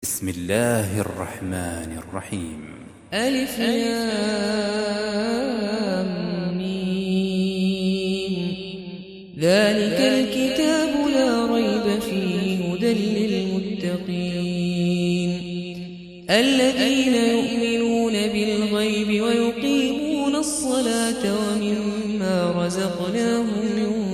بسم الله الرحمن الرحيم. ألف لام ميم. ذلك الكتاب لا ريب فيه هدى للمتقين الذين يؤمنون بالغيب ويقيمون الصلاة ومما رزقناهم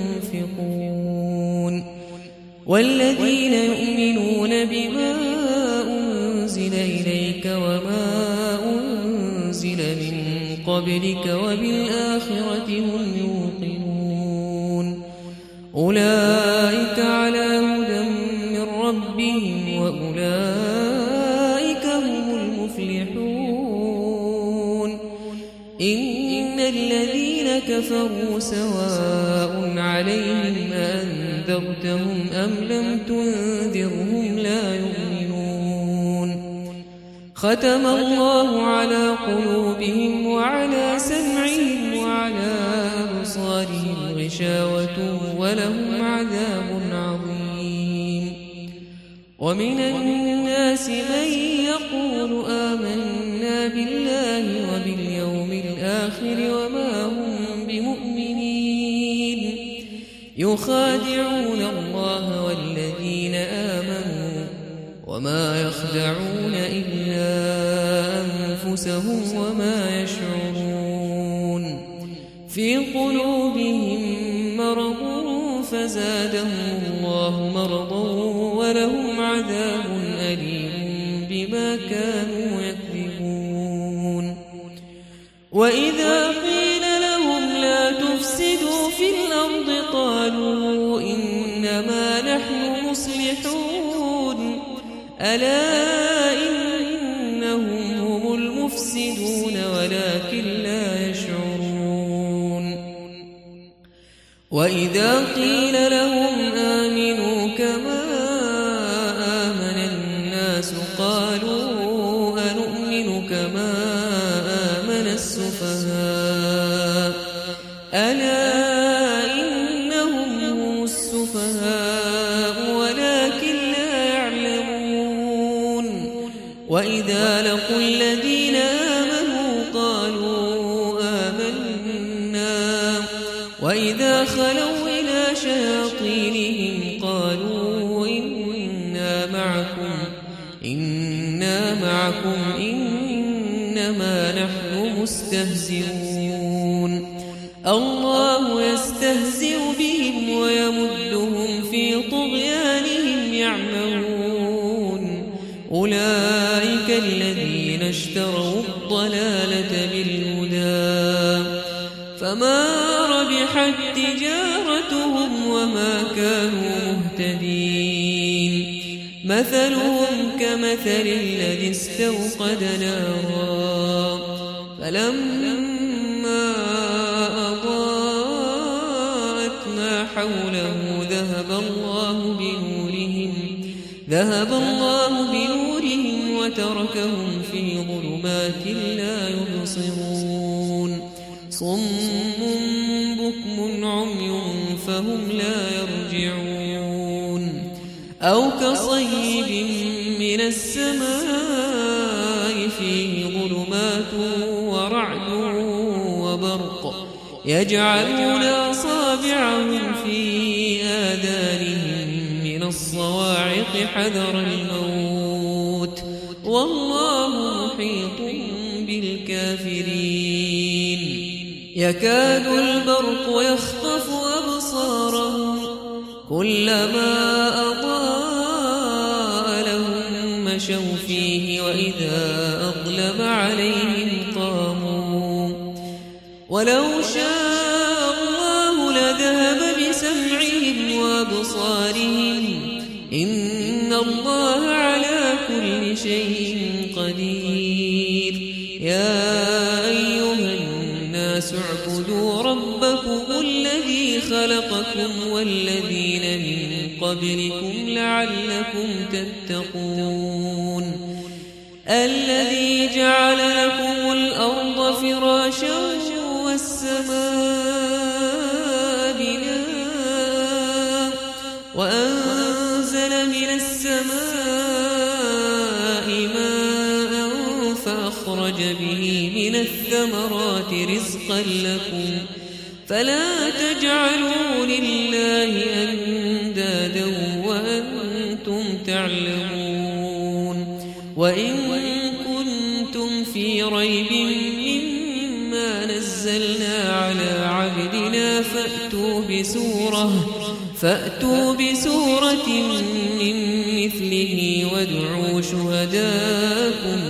ينفقون والذين يؤمنون بما أنزل إليك وما أنزل من قبلك وبالآخرة هم يوقنون أولئك على هدى من ربهم وأولئك هم المفلحون إن الذين كفروا سواء عليهم أنذرتهم أم لم تنذرهم لا يؤمنون ختم الله على قلوبهم وعلى سمعهم وعلى أبصارهم غشاوة ولهم عذاب عظيم ومن الناس من يقول آمنا بالله وباليوم الآخر وما هم بمؤمنين يخادعون الله والذين آمنوا وما يخدعون إلا أنفسهم وما يشعرون في قلوبهم مرض فزادهم الله مرضا ولهم عذاب أليم بما كانوا يكذبون وإذا قيل لهم لا تفسدوا في الأرض قالوا إنما نحن مصلحون ألا إنهم هم المفسدون ولكن لا يشعرون وإذا قيل لهم آمنوا كما آمن الناس قالوا أنؤمن كما آمن السفهاء ألا إنهم هم السفهاء ولكن لا يعلمون وإذا لقوا الذين آمنوا قالوا آمنا وإذا خلوا إلى شياطينهم قالوا إنا معكم إنما نحن مستهزئون الله يستهزئ بهم ويمدهم في طغيانهم يعمهون أولئك الذين اشتروا الضلالة بالهدى فما ربحت تجارتهم وما كانوا مهتدين مثلهم كمثل الذي استوقد نارا فلما أضاءت ما حوله ذهب الله بنورهم وتركهم في ظلمات لا يبصرون صم بكم عمي فهم لا يرجعون أو كصيب من السماء فيه ظلمات ورعد وبرق يجعلون أصابعهم في آذانهم من الصواعق حذر الموت والله محيط بالكافرين يكاد البرق يخطف أبصارهم كلما أضاء لهم مشوا فيه وإذا أظلم عليهم قاموا ولو شاء الله لذهب بسمعهم وأبصارهم إن الله على كل شيء قدير يا أيها الناس اعبدوا ربكم الذي خلقكم والذين من قبلكم لعلكم تتقون الذي جعل لكم الأرض فراشا والسماء بناء وأنزل من السماء فأخرج به من الثمرات رزقا لكم فلا تجعلوا لله أندادا وأنتم تعلمون وإن كنتم في ريب مما نزلنا على عبدنا فأتوا بسورة من مثله وادعوا شهداءكم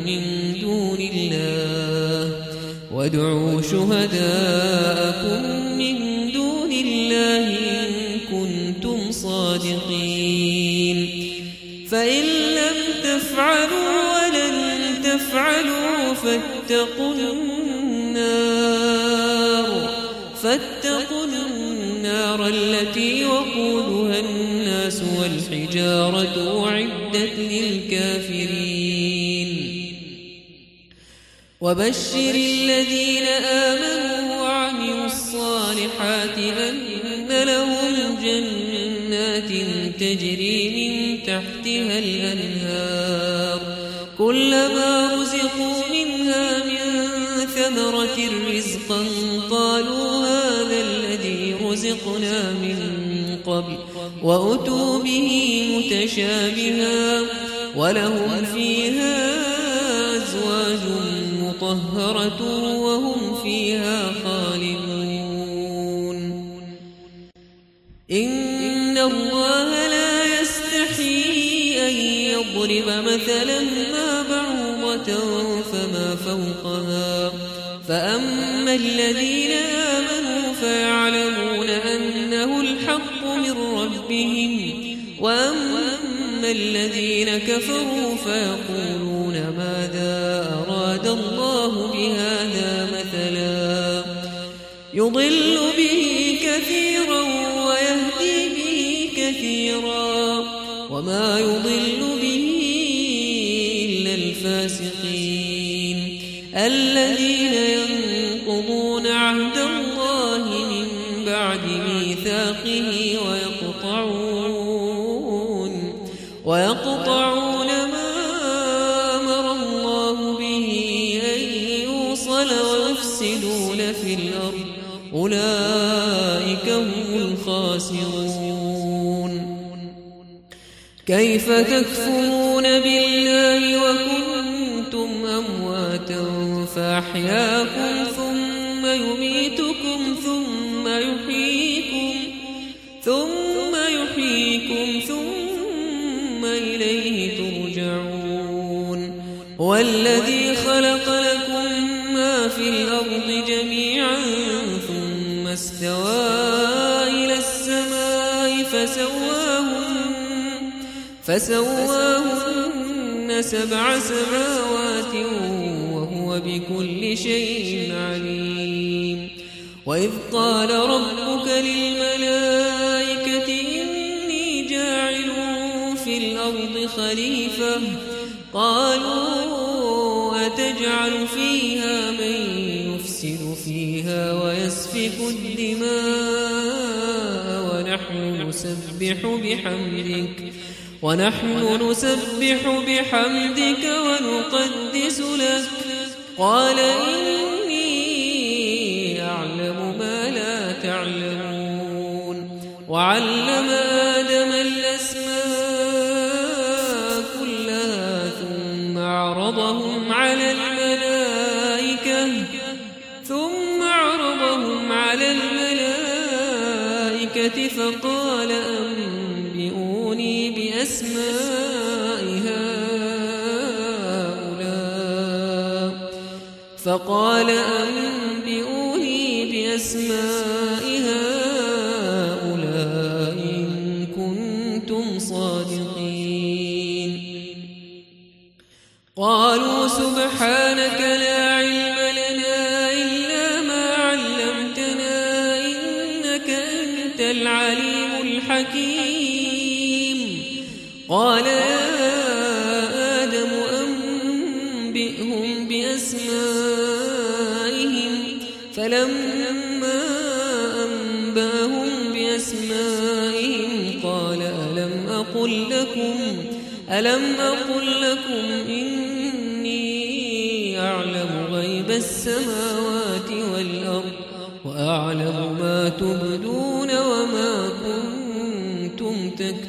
من دون الله إن كنتم صادقين فإن لم تفعلوا ولن تفعلوا فاتقوا النار التي وقودها الناس والحجارة أعدت للكافرين وبشر الذين آمنوا وعملوا الصالحات أن لهم جنات تجري من تحتها الأنهار كلما رزقوا منها من ثمرة رزقا قالوا هذا الذي رزقنا من قبل وأتوا به متشابها ولهم فيها أزواج مطهرة وهم فيها خالدون إن الله لا يستحيي أن يضرب مثلا ما بعوضة فما فوقها فأما الذين آمنوا فيعلمون أنه الحق من ربهم وأما الذين كفروا فيقولون ماذا أراد الله بهذا مثلا يضل به كثيرا ويهدي به كثيرا وما يضل به إلا الفاسقين الذين ينقضون عهد الله من بعد ميثاقه ويقطعون ما أمر الله به أن يوصل ويفسدون في الأرض أولئك هم الخاسرون كيف تكفرون بالله وكنتم أمواتا فأحياكم ثم يميتكم ثم يحييكم ثم إليه ترجعون هو الذي خلق لكم ما في الأرض جميعا ثم استوى إلى السماء فسواهن 7 سماوات وهو بكل شيء عليم وإذ قال ربك للملائكة إني جاعل في الأرض خليفة قالوا أتجعل فيها من يفسد فيها ويسفك الدماء ونحن نسبح بحمدك ونقدس لك قال إني أعلم ما لا تعلمون وعلم آدم الأسماء كلها ثم عرضهم على الملائكة فقال أنبئوني بأسماء هؤلاء إن كنتم صادقين قالوا سبحانك لا علم لنا إلا ما علمتنا إنك أنت العليم الحكيم قال يا آدم أنبئهم بأسمائهم فلما أنباهم بأسمائهم قال ألم أقل لكم إني السماوات والأرض وأعلم ما تبدون وما كنتم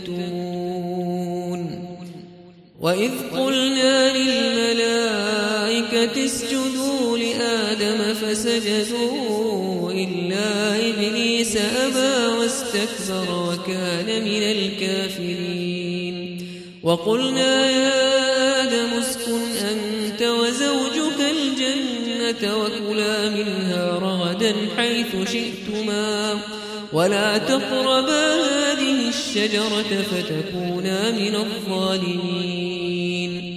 تكتمون وإذ قلنا للملائكة اسجدوا لآدم فسجدوا إلا إبليس أبى واستكبر وكان من الكافرين وقلنا يا آدم اسكن أنت وزوجك الجنة وكلا منها رغدا حيث شئتما ولا تقربا هذه الشجرة فتكونا من الظالمين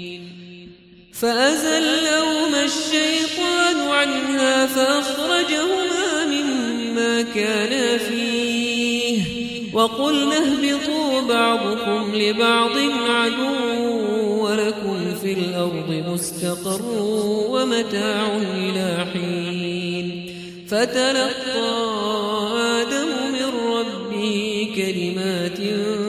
فأزلهما الشيطان عنها فأخرجهما مما كانا فيه وقلنا اهبطوا بعضكم لبعض عدو ولكم في الأرض مستقر ومتاع إلى حين فتلقى آدم من ربه كلمات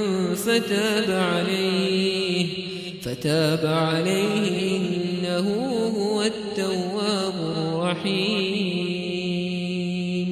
فتاب عليه إنه هو التواب الرحيم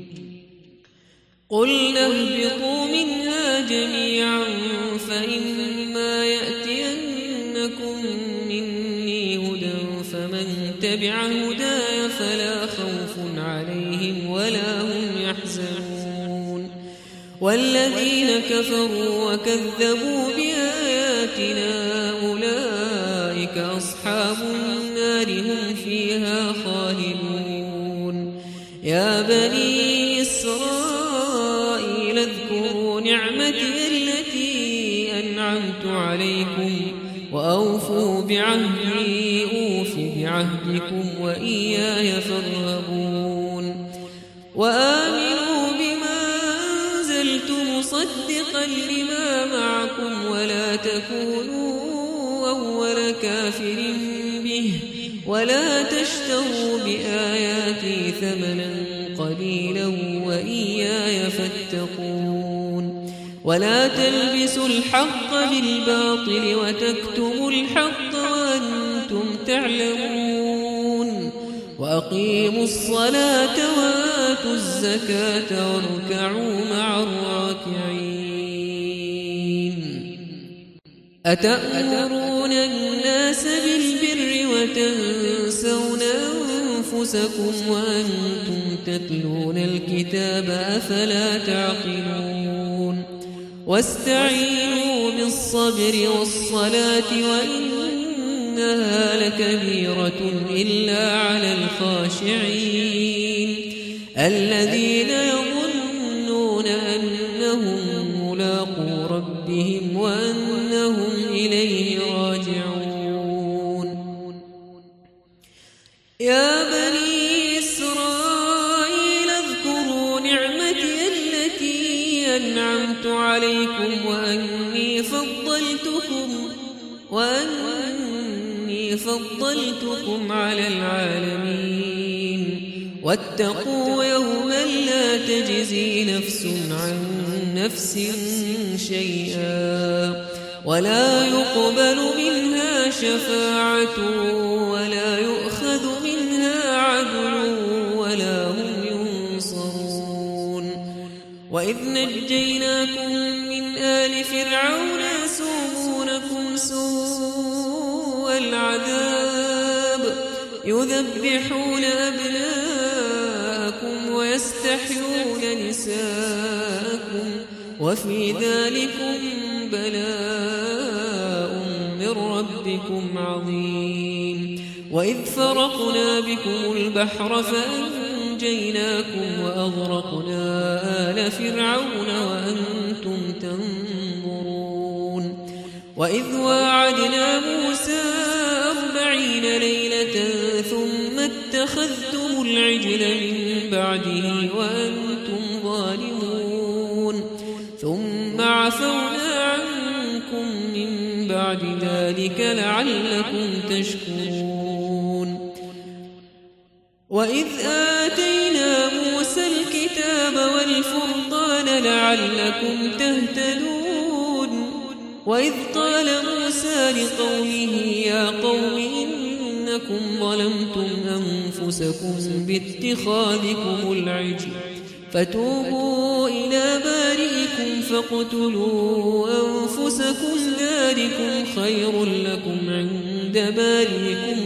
قلنا اهبطوا منها جميعا فإما يأتينكم مني هدى فمن تبع هداي فلا خوف عليهم ولا هم يحزنون والذين كفروا وكذبوا بآياتنا أولئك أصحاب النار هم فيها خالدون يا بني إسرائيل اذكروا نعمتي التي أنعمت عليكم وأوفوا بعهدي أوف بعهدكم وإياي فارهبون وآمنوا بما أنزلت مصدقا لما معكم ولا تكونوا أول كافر به ولا تشتروا بآياتي ثمنا قليلا وإياي فاتقون ولا تلبسوا الحق بالباطل وتكتموا الحق وأنتم تعلمون وأقيموا الصلاة وآتوا الزكاة واركعوا مع الراكعين أتأمرون الناس بالبر وتنسون أنفسكم وأنتم تتلون الكتاب أفلا تعقلون واستعينوا بالصبر والصلاة وإنها لكبيرة إلا على الخاشعين الذين يظنون أنهم ملاقو ربهم وأنهم إليه راجعون يا بني إسرائيل اذكروا نعمتي التي أنعمت عليكم وأني فضلتكم على العالمين واتقوا يوما لا تجزي نفس عن نفس شيئا ولا يقبل منها شفاعة ولا يؤخذ منها عدل ولا هم ينصرون وإذ نجيناكم من آل فرعون يسومونكم سوء العذاب يذبحون أبناءكم ويستحيون نساءكم وفي ذلكم بلاء من ربكم عظيم وإذ فرقنا بكم البحر فأنجيناكم وأغرقنا آل فرعون وأنتم تنظرون وإذ واعدنا موسى 40 ليلة ثم اتخذتم العجل من بعده وأنتم ظالمون ثم عفونا عنكم من بعد ذلك لعلكم تشكرون وإذ آتينا موسى الكتاب والفرقان لعلكم تهتدون وإذ قال موسى لقومه يا قوم إنكم ظلمتم أنفسكم باتخاذكم العجل فتوبوا إلى بارئكم فاقتلوا أنفسكم ذلكم خير لكم عند بارئكم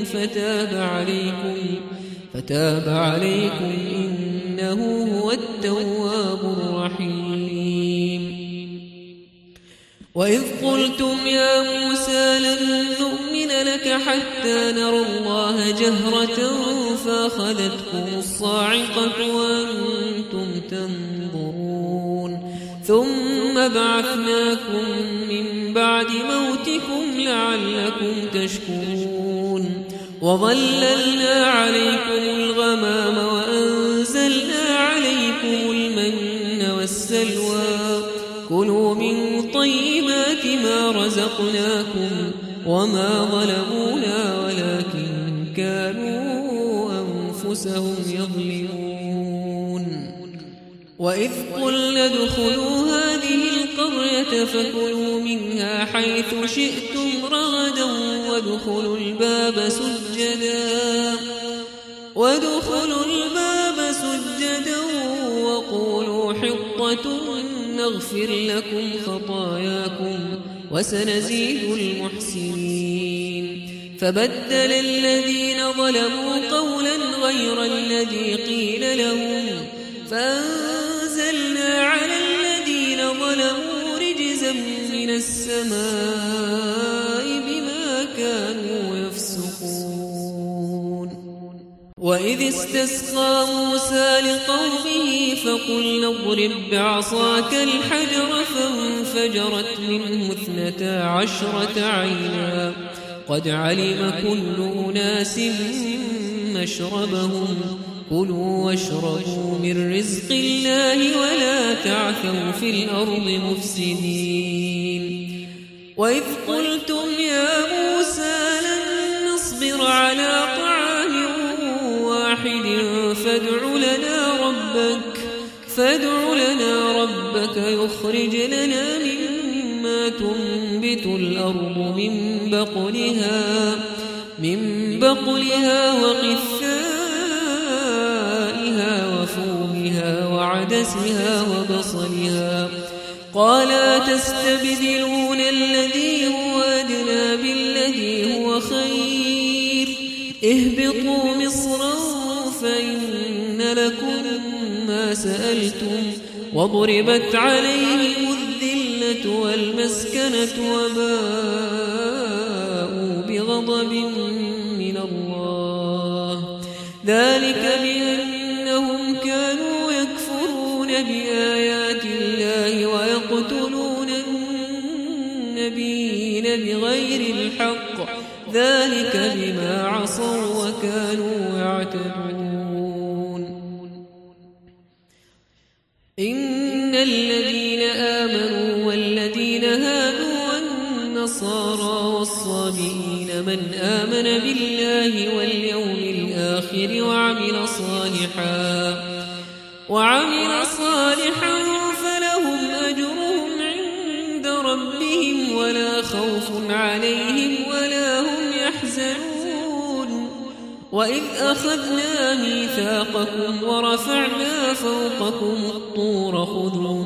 فتاب عليكم إنه هو التواب الرحيم. وإذ قلتم يا موسى لن نؤمن لك حتى نرى الله جهرة فأخذتكم الصاعقة وأنتم تنظرون ثم بعثناكم من بعد موتكم لعلكم تشكرون وظللنا عليكم الغمام وأنزلنا عليكم المن والسلوى كلوا من طيبات ما رزقناكم وما ظلمونا ولكن كانوا أنفسهم يظلمون. وإذ قلنا ادخلوا هذه القرية فكلوا منها حيث شئتم رغدا وادخلوا الباب سجدا وقولوا حطة نغفر لكم خطاياكم وسنزيد المحسنين. فبدل الذين ظلموا قولا غير الذي قيل لهم فأنزلنا على الذين ظلموا رجزا من السماء بما كانوا يفسقون. وإذ استسقى موسى لقومه فقلنا اضرب بعصاك الحجر فانفجرت منه 12 عينا قد علم كل أناس مشربهم كلوا واشربوا من رزق الله ولا تعثوا في الأرض مفسدين. وإذ قلتم يا موسى لن نصبر على طعام واحد فادع لنا ربك يخرج لنا مما تنبت الأرض من بقلها وقثائها وفومها وعدسها وبصلها قال تستبدلون الذي هو أدنى بالذي هو خير اهبطوا مصرا فإن لكم ما سألتم وضربت عليهم الذلة والمسكنة وباءوا بغضب من الله ذلك بأنهم كانوا يكفرون بآيات الله ويقتلون النبيين بغير الحق ذلك بما عصوا وكانوا يعتدون. إن الذين آمنوا والذين هادوا والنصارى والصابئين من آمن بالله واليوم الآخر وعمل صالحا فلهم أجرهم عند ربهم ولا خوف عليهم ولا هم يحزنون. وإذ أخذنا ميثاقكم ورفعنا فوقكم الطور خذوا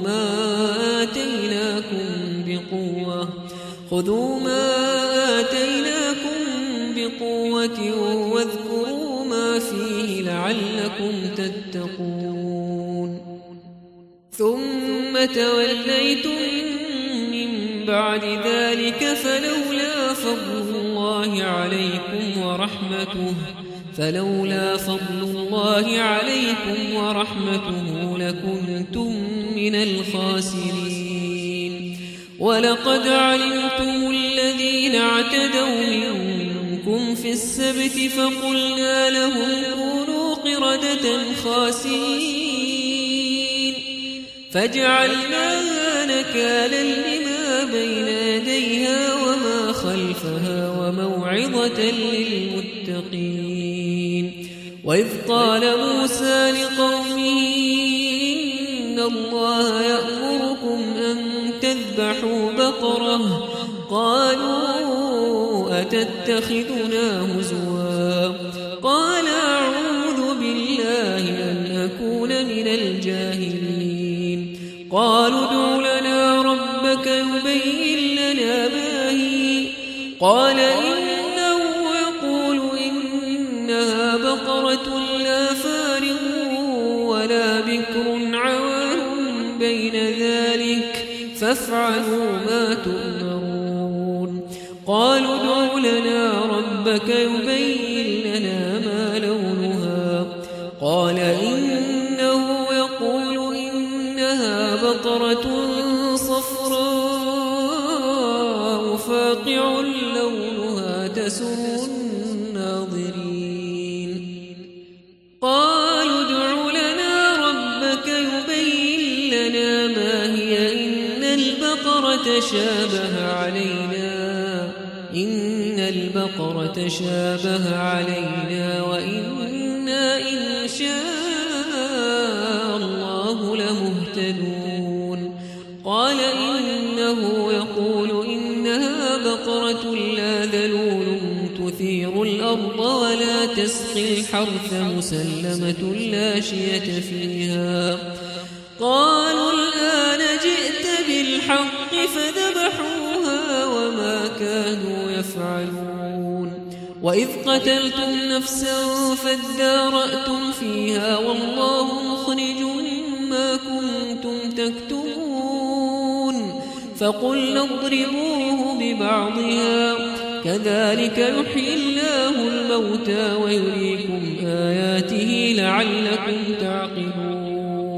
ما آتيناكم بقوة واذكروا ما فيه لعلكم تتقون. ثم توليتم من بعد ذلك فلولا فضل الله عليكم ورحمته لكنتم من الخاسرين. ولقد علمتم الذين اعتدوا منكم في السبت فقلنا لهم كونوا قردة خاسئين فجعلناها نكالا لما بين يديها وما خلفها وموعظة للمتقين. وإذ قال موسى لقومه إن الله يأمركم أن تذبحوا بقرة قالوا أتتخذنا هزوا قال أعوذ بالله أن أكون من الجاهلين قالوا ادع لنا ربك يبين لنا ما هي قال إنه يقول إنها بقرة لا فارغ ولا بكر عوان بين ذلك فافعلوا ما تؤمرون قالوا ادع لنا ربك يبين لنا ما لونها قال إنه يقول إنها بقرة صفراء فاقع لونها تسر الناظرين قالوا ادع لنا ربك يبين لنا ما هي إن البقرة شابه علينا وإنا إن شاء الله لمهتدون قال إنه يقول إنها بقرة لا ذلول تثير الأرض ولا تسقي الحرث مسلمة لا شية فيها قالوا الآن جئت بالحق فذبحوها وما كانوا يفعلون وإذ قتلتم نفسا فادارأتم فيها والله مخرج ما كنتم تكتمون فقلنا اضربوه ببعضها كذلك يحيي الله الموتى ويريكم آياته لعلكم تعقلون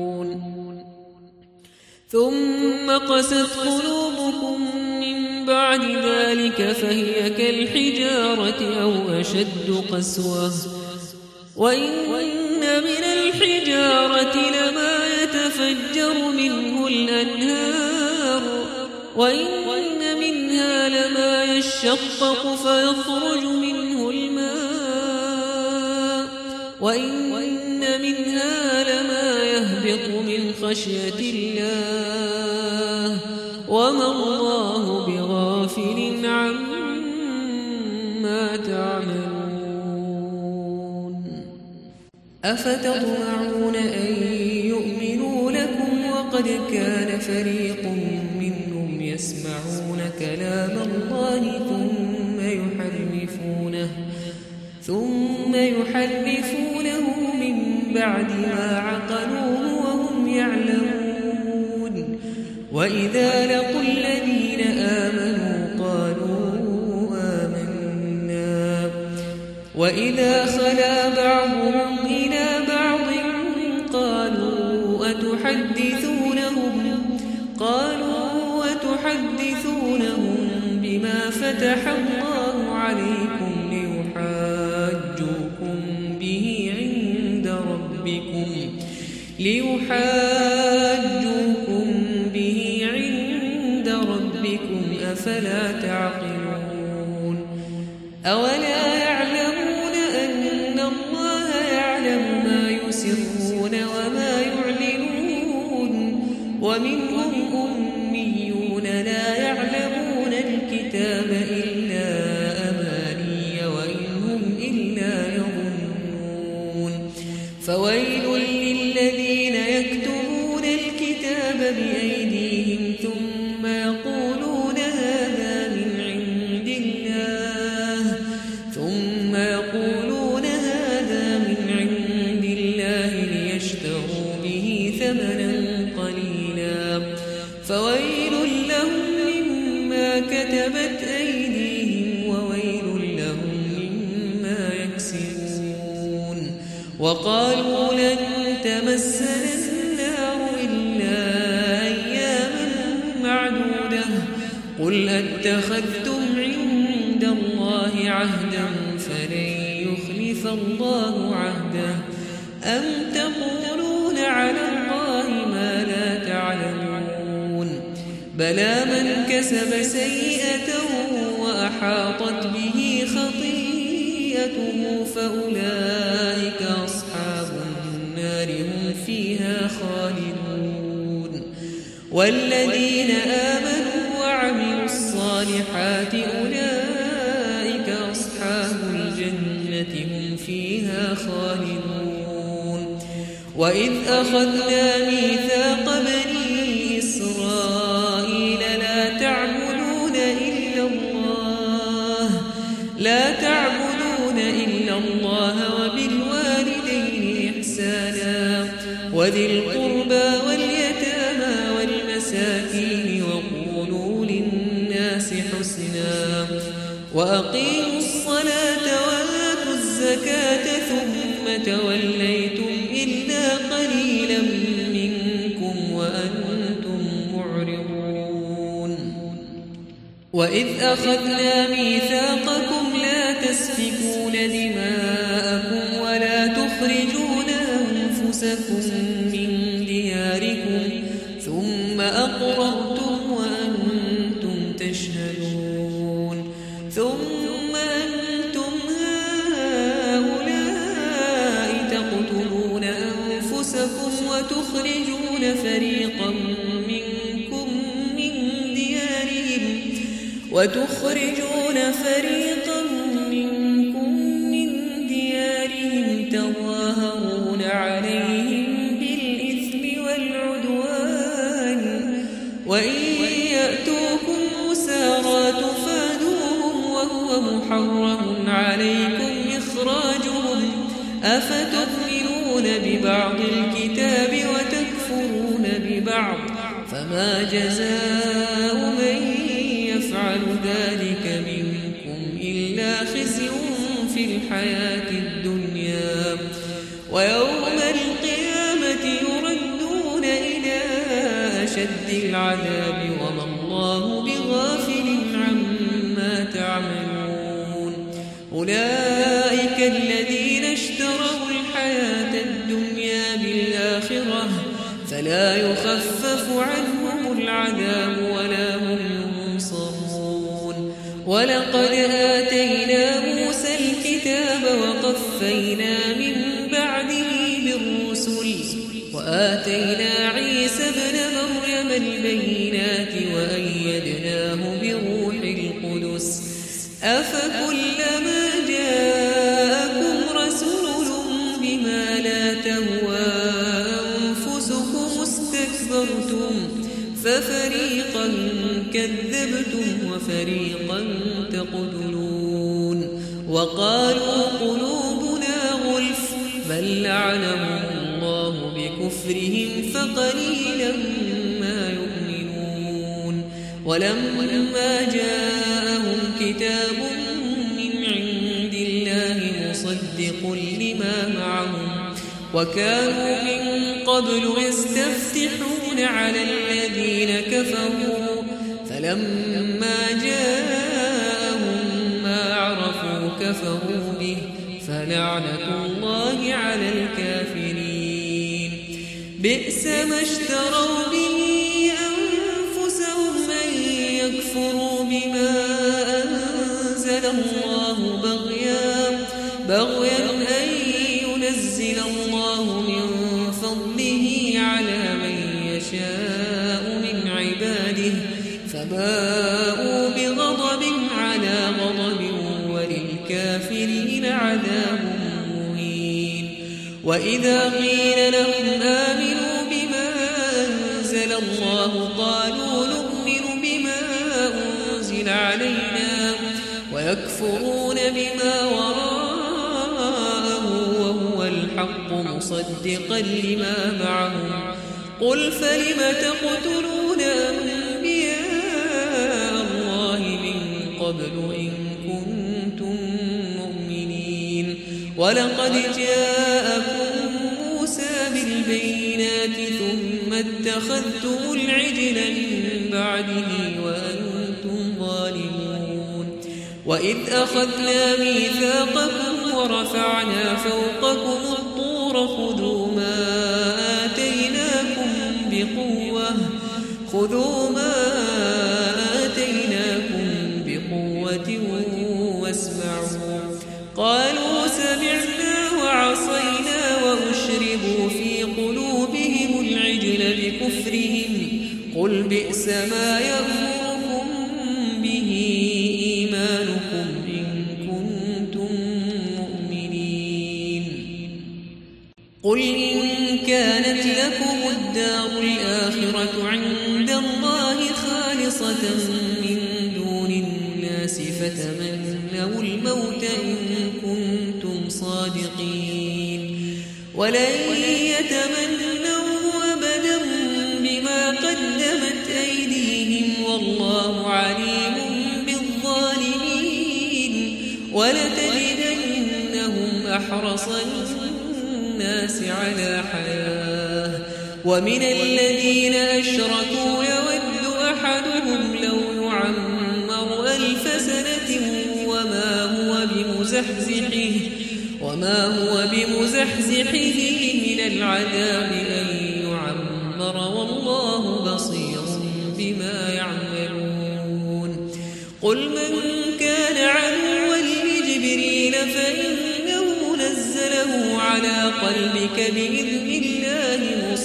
ثم قست قلوبكم من بعد ذلك فهي كالحجارة أو أشد قسوة وإن من الحجارة لما يتفجر منه الأنهار وإن منها لما يشقق فيخرج منه الماء وإن منها لما يهبط من خشية الله وما الله بغافل عما تعملون أفتطمعون أن يؤمنوا لكم وقد كان فريق منهم يسمعون كلام الله ثم يحرفونه من بعد ما عقلوه وهم يعلمون وإذا لقوا الذين آمنوا قالوا آمنا وإذا خلا بعضهم إلى بعض قالوا أتحدثونهم بما فتح الله عليكم ليحاجوكم به عند ربكم أفلا تعقلون أولا يعلمون أن الله يعلم ما يسرون وما يعلنون ومنهم أميون لا يعلمون الكتاب إلا أماني وإن هم إلا يظنون فويل للذين يكتبون الكتاب بأيديهم ثم يقولون هذا من عند الله ليشتروا به ثمنا قليلا فويل لهم مما كتبت أيديهم وويل لهم مما يكسبون وقالوا لن تمسنا النار إلا أياما معدودة قل أتخذتم عند الله عهدا فلن يخلف الله عهده أم تقولون على الله ما لا تعلمون بلى من كسب سيئة وأحاطت به خطيئته فأولئك أصحاب النار هم فيها خالدون والذين آمنوا وعملوا الصالحات أولئك الجنة هم فيها خالدون. وإذ أخذنا ميثاق بني إسرائيل لا تعبدون إلا الله وبالوالدين إحسانا وذي القربى واليتامى والمساكين وقولوا للناس حسنا وأقيموا الصلاة وآتوا الزكاة ثم توليتم إلا قليلا منكم وأنتم معرضون. وإذ أخذنا ميثاقكم لا تسفكون دماءكم ولا تخرجون أنفسكم من دياركم ثم أقررتم وأنتم تشهدون. ثم أنتم هؤلاء تقتلون أنفسكم وتخرجون فريقا منكم من ديارهم تظاهرون عليهم بالإثم والعدوان وإن يأتوكم أسارى تفادوهم وهو محرم عليكم إخراجهم أفتؤمنون ببعض الكتاب وتكفرون ببعض فما جزاء من يفعل ذلك منكم إلا خزي في الحياة الدنيا ويوم القيامة يردون إلى أشد العذاب وما الله بغافل عما تعملون. أولئك الذين اشتروا الحياة الدنيا بالآخرة فلا يخفف عنهم العذاب ولا هم ينصرون. ولقد آتينا موسى الكتاب وقفينا من بعده بالرسل وآتينا عيسى ابن مريم البينات وأيدناه بروح القدس أفكلما جاءكم رسول بما لا تهوى أنفسكم استكبرتم ففريقا كذبتم وفريقا تقتلون. وقالوا قلوبنا غلف بل لعنهم الله بكفرهم فقليلا ما يؤمنون. ولما جاءهم كتاب من عند الله مصدق لما معهم وكانوا من قبل يستفتحون على الذين كفروا فلما جاءهم ما عرفوا كفروا به فلعنة الله على الكافرين. بئس ما اشتروا به أنفسهم أن يكفروا بما أنزل الله بغيا أن ينزل الله من فضله على من يشاء من عباده فباءوا بغضب على غضب وللكافرين عذاب مهين. وإذا قيل لهم آمنوا بما أنزل الله قالوا نؤمن بما أنزل علينا ويكفرون بما وراءه وهو الحق مصدقا لما معهم. قل فلم تقتلون أنبياء الله من قبل إن كنتم مؤمنين. ولقد جاءكم موسى بالبينات ثم اتخذتم العجل من بعده وأنتم ظالمون. وإذ أخذنا ميثاقكم ورفعنا فوقكم الطور خذوا ما آتيناكم بقوة واسمعوا. قالوا سمعنا وعصينا وأشربوا في قلوبهم العجل بكفرهم. قل بئس ما يأمركم به إيمانكم إن كنتم قل إن كانت لكم الدار الآخرة عند الله خالصة من دون الناس فتمنوا الموت إن كنتم صادقين ولن يتمنوا أبدا بما قدمت أيديهم والله عليم بالظالمين ولتجدنهم أحرص الناس على حياة ومن الذين أشركوا يود أحدهم لو يعمر 1000 سنة وما هو بمزحزحه من العذاب أن يعمر والله بصير بما يعملون قل من كان عدوا لجبريل فإنه نزله على قلبك بإذن الله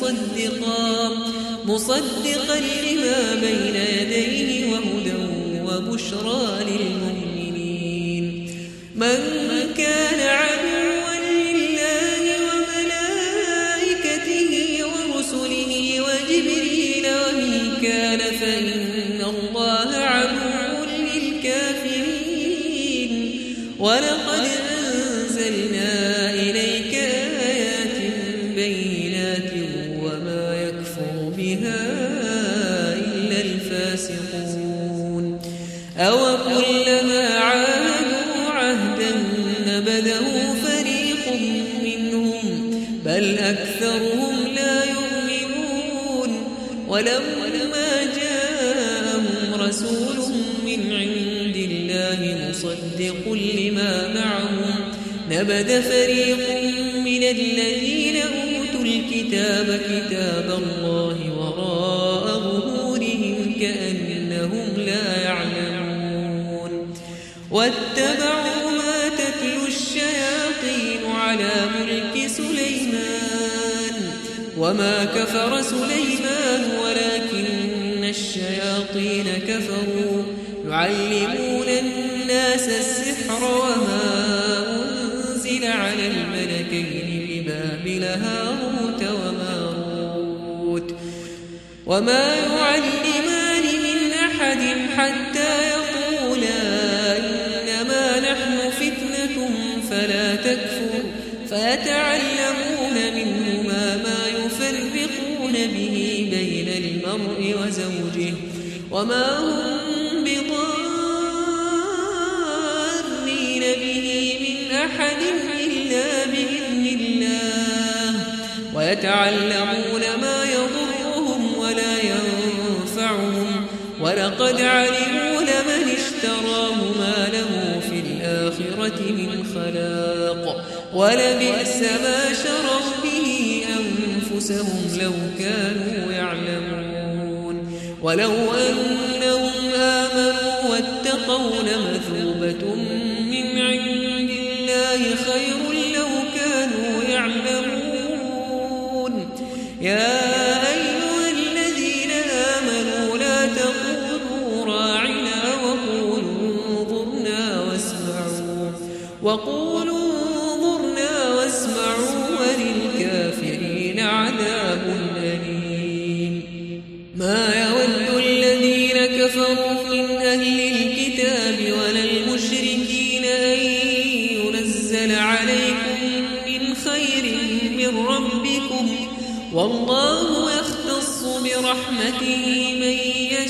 مصدقا لما بين يديه وهدى وبشرى للمؤمنين من كان عدوا لله وملائكته ورسله وجبريل وميكال فإن الله عدو للكافرين ولقد أنزلنا إليك آيات بينات وما يكفر بها إلا الفاسقون أو كلما عاهدوا عهدا نبذه فريق منهم بل أكثرهم لا يؤمنون ولما جاءهم رسول من عند الله مصدق لما معهم نبذ فريق من الذين أوتوا الكتاب كتاب الله وراء ظهورهم كأنهم لا يعلمون واتبعوا ما تتلو الشياطين على ملك سليمان وما كفر سليمان ولكن الشياطين كفروا يعلمون الناس السحر وما أنزل على الملكين ببابل هاروت وماروت وما يعلمان من أحد حتى يقولا إنما نحن فتنة فلا تكفر فيتعلمون منهما ما يفرقون به بين المرء وزوجه وما هم بضارين به من أحد إلا بإذن الله ويتعلمون ما يضرهم ولا ينفعهم ولقد علموا لمن اشتراه ما له في الآخرة من خلاق ولبئس ما شروا به أنفسهم لو كانوا يعلمون ولو أنهم آمنوا واتقوا لمثوبة من عند الله خير لو كانوا يعلمون يا أيها الذين آمنوا لا تقولوا راعنا وقولوا انظرنا واسمعوا وللكافرين عذاب أليم ما يود الذين كفروا من أهل الكتاب ولا المشركين أن ينزل عليكم من خير من ربكم والله يختص برحمته من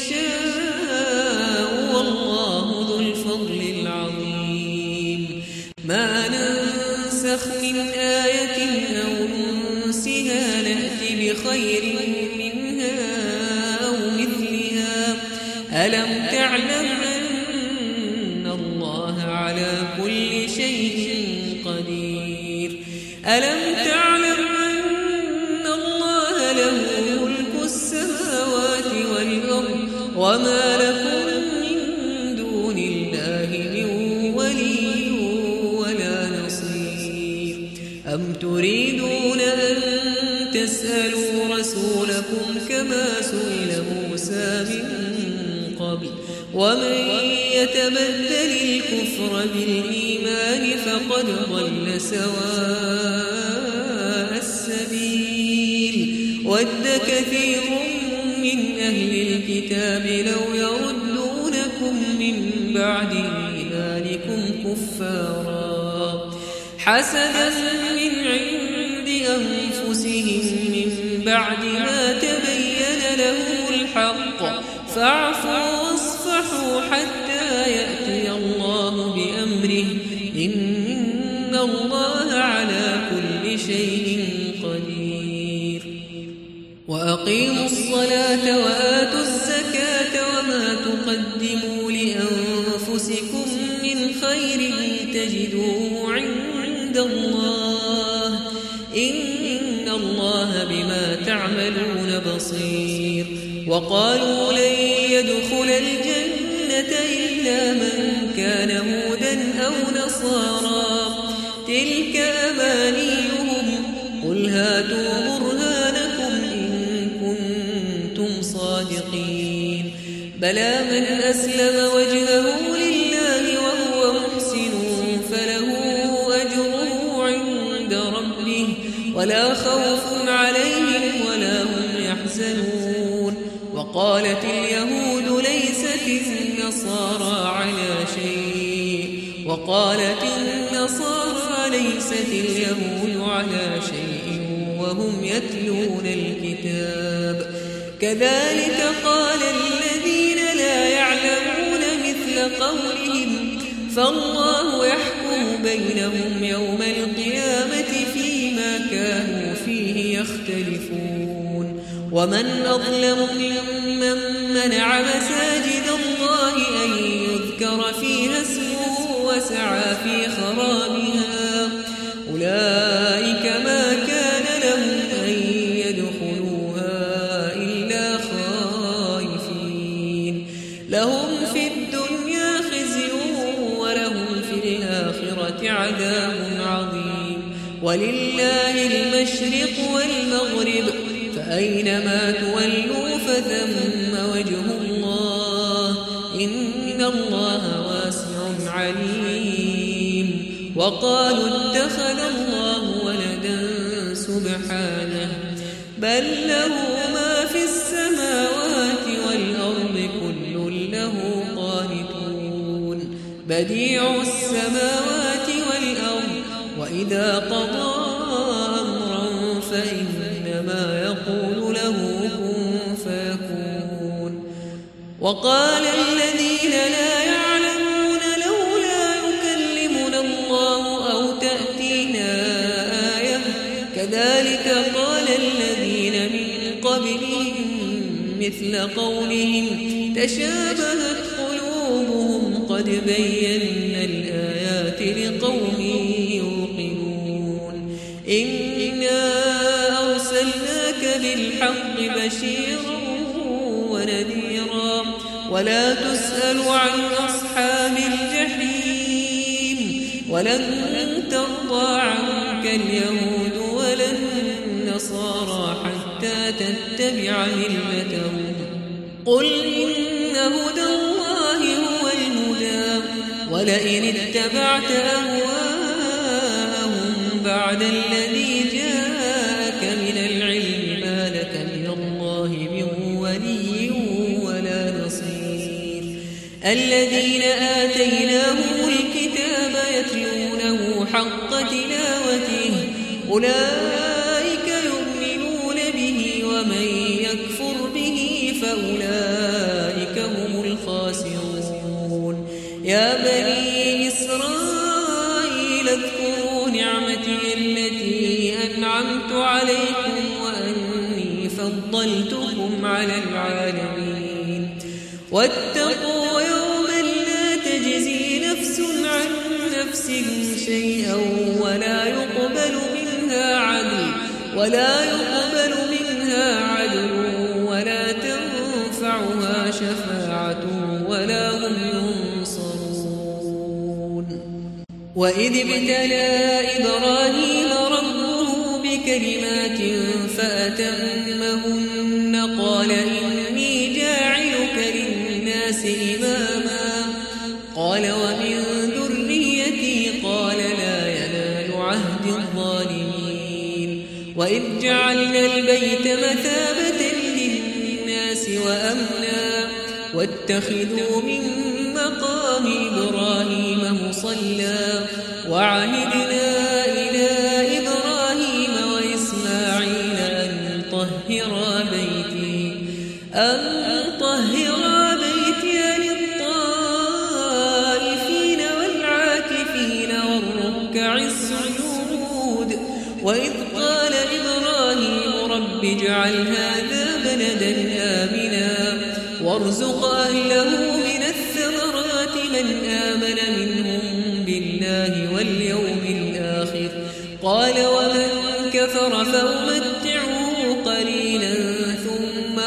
يشاء والله ذو الفضل العظيم ما ننسخ من آية أو ننسها نأتي بخير منها أو مثلها ألم تعلم أن الله على كل شيء قدير ألم تعلم أن الله له ملك السماوات والأرض وما لكم من دون الله من ولي ولا نصير أم تريدون أن تسألوا رسولكم كما سئل موسى من قبل ومن يتبدل الكفر بالإيمان فقد ضل سواء السبيل ود كثير من أهل الكتاب لو يردونكم من بعد إيمانكم كفارا حسدا من عند أنفسهم من بعد ما تبين لهم الحق فاعفوا واصفحوا حتى يأتي الله بأمره إن الله على كل شيء قدير وأقيموا الصلاة وآتوا الزكاة وما تقدموا لأنفسكم من خير تجدوه عند الله إن الله بما تعملون بصير وقالوا لن يدخل الجنة إلا من كان هودا أو نصارى تلك أمانيهم قل هاتوا برهانكم إن كنتم صادقين بلى من أسلم وجهه لله وهو محسن فله أجره عند ربه ولا خوف عليهم ولا هم يحزنون وقالت اليهود ليست النصارى على شيء وقالت النصارى ليست اليهود على شيء وهم يتلون الكتاب كذلك قال الذين لا يعلمون مثل قولهم فالله يحكم بينهم يوم القيامة فيما كانوا فيه يختلفون ومن أظلم ممن منع مساجد الله أن يذكر فيها اسمه وسعى في خرابها أولئك ما كان لهم أن يدخلوها إلا خائفين لهم في الدنيا خزي ولهم في الآخرة عذاب عظيم ولله المشرق والمغرب فأينما تولوا فثم وجه الله إن الله واسع عليم وقالوا اتخذ الله ولدا سبحانه بل له ما في السماوات والأرض كل له قانتون بديع السماوات والأرض وإذا قضى أمرا فإنما يقول له كن فيكون وقال الذين لا يعلمون لولا يكلمنا الله أو تأتينا آية كذلك قال الذين من قبلهم مثل قولهم تشابهت قلوبهم قد بينا الآيات لقوم يوقنون إنا أرسلناك بالحق بشيرا ونذيرا ولا تسأل عن أصحاب الجحيم ولن ترضى عنك اليهود ولا النصارى حتى تتبع ملتهم قل إن هدى الله هو الهدى ولئن اتبعت أهواءهم بعد الذي جاءك من العلم ما لك من الله من ولي ولا نصير الذين آتيناهم الكتاب يتلونه حق تلاوته أولئك يؤمنون به ومن يكفر به فأولئك هم الخاسرون يا بني إسرائيل اذكروا نعمتي التي أنعمت عليكم وأني فضلتكم على العالمين واتقوا يوما لا تجزي نفس عن نفس شيئا ولا يقبل منها عدل ولا تنفعها شفاعة ولا هم ينصرون وإذ ابتلى إبراهيم ربه بكلمات فأتمهن قال إني جاعلك للناس إماما قال ومن ذريتي قال لا ينال عهد الظالمين وإذ جعلنا البيت مثابة للناس وأمنا واتخذوا من مقام إبراهيم مصلى وعهدنا إلى إبراهيم وإسماعيل أن طهرا بيتي للطائفين والعاكفين والركع السجود وإذ قال إبراهيم رب اجعل هذا بلدا آمنا وارزق أهله من الثمرات من آمن منهم بالله واليوم الآخر قال ومن كفر فأمتعه قليلا ثم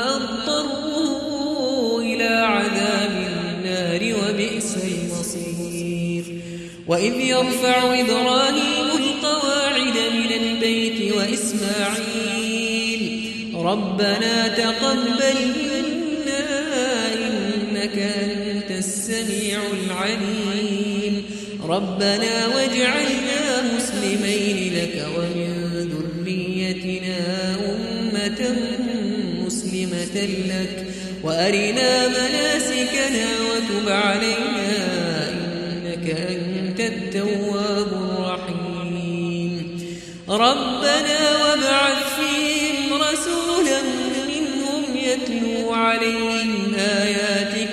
أضطره إلى عذاب النار وبئس المصير وإذ يرفع إبراهيم القواعد من البيت وإسماعيل ربنا تقبل منا إنك أنت السميع العليم ربنا واجعلنا مسلمين لك ومن ذريتنا أمة مسلمة لك وأرنا مناسكنا وتب علينا إنك أنت التواب الرحيم ربنا وابعث فيهم رسولا منهم يتلو عليهم آياتك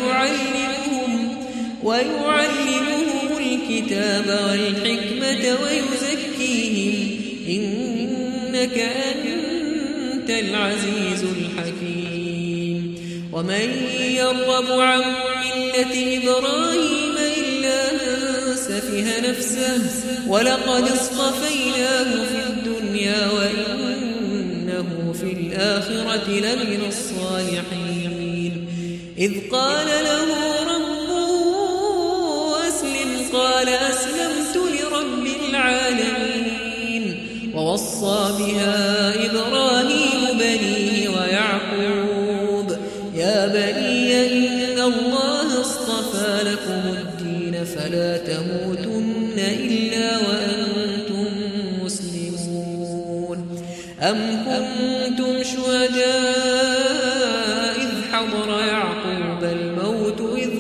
ويعلمهم الكتاب والحكمة ويزكيهم إنك أنت العزيز الحكيم ومن يرغب عن ملة إبراهيم إلا من سفه نفسه ولقد اصطفيناه في الدنيا وإنه في الآخرة لمن الصالحين إذ قال له ربه أسلم قال أسلمت لرب العالمين ووصى بها إبراهيم بنيه ويعقوب يا بني إن الله اصطفى لكم الدين فلا تموتن إلا وأنتم مسلمون أم كنتم شهداء إذ حضر يعقوب الموت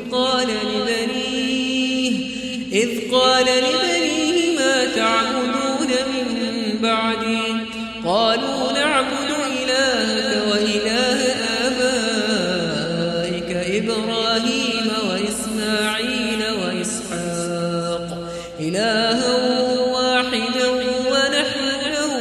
إذ قال لبنيه ما تعبدون من بعدي قالوا نعبد إلهك وإله آبائك إبراهيم وإسماعيل وإسحاق إلها واحدا ونحن له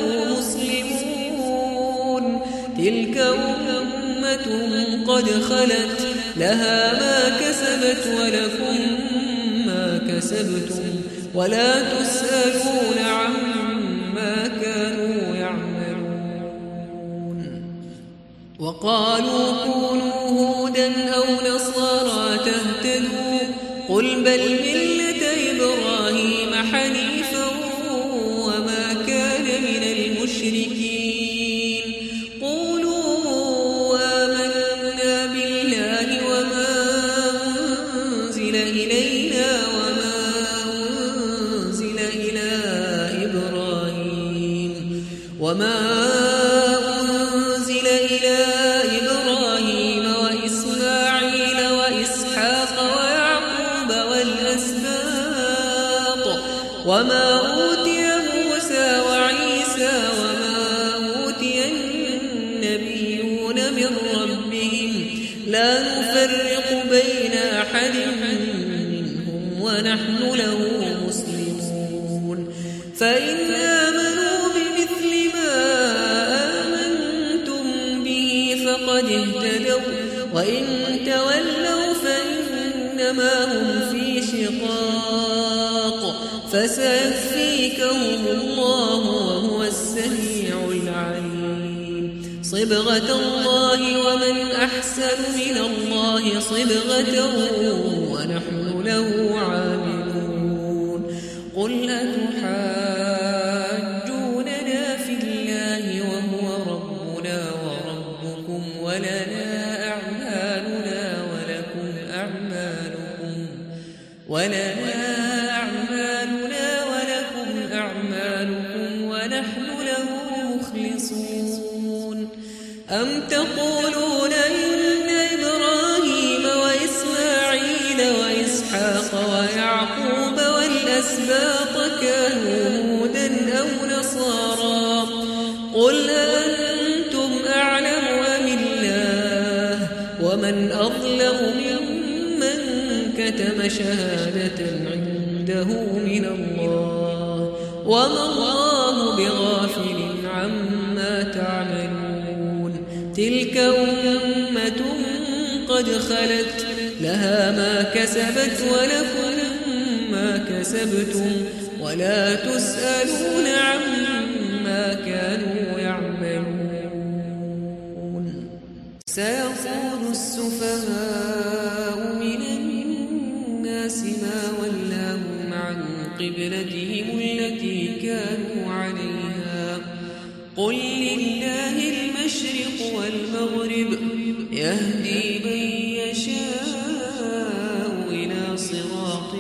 مسلمون تلك أمة قد خلت لها ما كسبت ولكم ما كسبتم ولا تسألون عما كانوا يعملون وقالوا كونوا هودا أو نصارى تهتدوا قل بل ملة إبراهيم حنيفا وما كان من المشركين قولوا آمنا بالله وما أنزل إلينا وما أنزل إلى إبراهيم وإسماعيل وإسحاق ويعقوب والأسباط وما أوتي موسى وعيسى وما أوتي النبيون من ربهم لا نفرق بين أحد منهم ونحن له مسلمون فإن آمنوا بمثل ما آمنتم به فقد اهتدوا وإن تولوا فإنما هم في شقاق فسيكفيكهم الله وهو السميع العليم صبغة الله ومن أحسن من الله صبغة ونحن له عابدون قل أتحاجوننا في الله وهو ربنا وربكم ولنا أعمالنا ولكم أعمالكم ونحن له مخلصون أم تقولون إن إبراهيم وإسماعيل وإسحاق ويعقوب والأسباط كانوا هودا أو نصارى قل أنتم أعلم أم الله ومن أظلم ممن كتم شهادة عنده من الله وما الله بغافل عما تعملون تلك أمة قد خلت لها ما كسبت ولكم ما كسبتم ولا تسألون عما كانوا يعملون سيقول السفهاء من الناس ما ولاهم عن قبلتهم التي كانوا عليها قل لله المشرق والمغرب يهدي من يشاء إلى صراط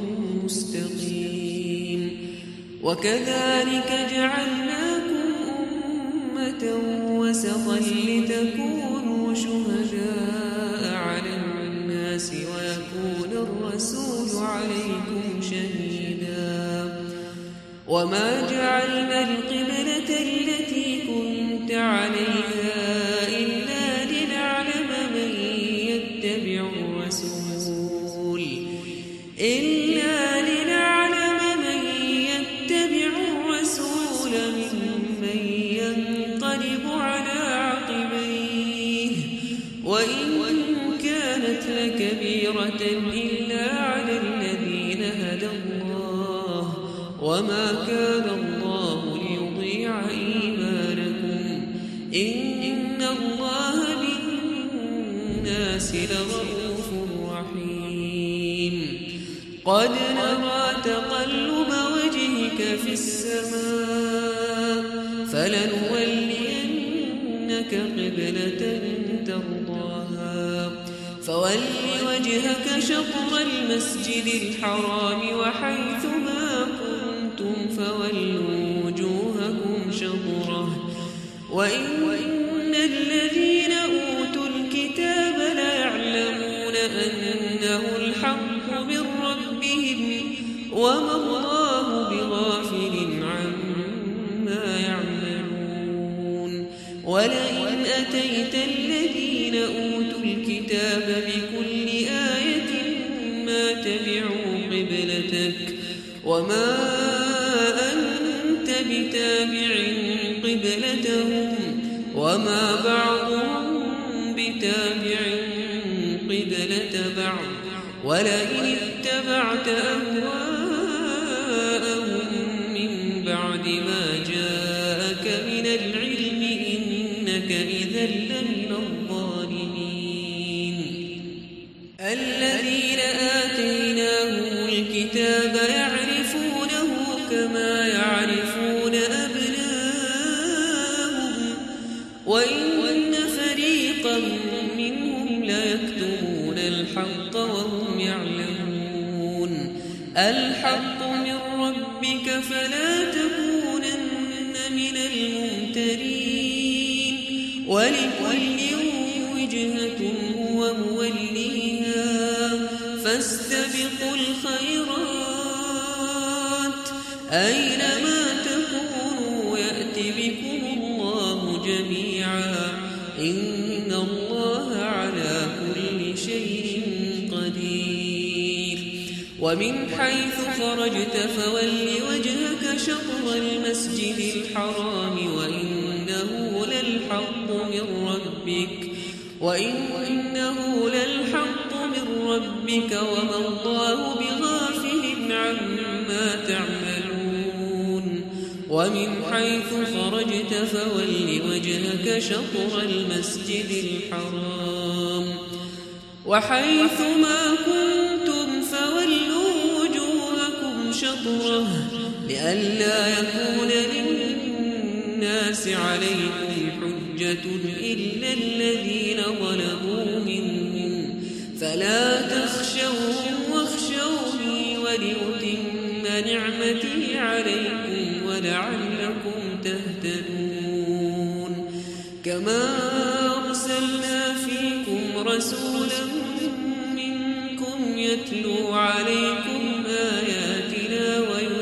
مستقيم وكذلك جعلناكم أمة وسطا لتكونوا شهداء على الناس ويكون الرسول عليكم شهيدا وما جعلنا القبلة التي كنت عليها إلا لنعلم من يتبع الرسول ممن ينقلب على عقبيه وإن كانت لكبيرة إلا على الذين هدى الله وما كان الله ليضيع إيمانكم إن الله بالناس لرؤوف رحيم قد نرى تقلب وجهك في السماء فلنولينك قبلة ترضاها فول وجهك شطر المسجد الحرام وحيث ما كنتم فولوا وجوهكم شطره وإن الذين أوتوا الكتاب ليعلمون أنه الحق من ربهم وما الله بغافل عما يعملون ولئن أتيت الذين أوتوا الكتاب بكل آية ما تبعوا قبلتك وما أنت بتابع قبلتهم وما بعضهم بتابع قبلة بعض ولئن اتبعت أهواءهم من بعد ما جاءك من العلم إنك إذا لمن الظالمين الذين آتيناهم الكتاب يعرفونه كما يعرفون أبناءهم وإن فريقا منهم ليكتمون الحق وهم يعلمون الحق من ربك فلا تكونن من الممترين ولكل وجهة هو موليها فاستبقوا الخيرات أينما تكونوا يأت بكم الله جميعا إن الله على كل شيء قدير ومن حيث خرجت فول وجهك شطر المسجد الحرام وإنه للحق من ربك وما الله بغافل عما تعملون ومن حيث خرجت فول وجهك شطر المسجد الحرام وحيث ما كنتم فولوا وجوهكم شطره لئلا يكون للناس عليكم حجة إلا الذين ظلموا منهم فلا تخشوهم واخشوني ولأتم نعمتي عليكم ولعلكم تهتدون كما أرسلنا فيكم رسولا منكم يتلو عليكم آياتنا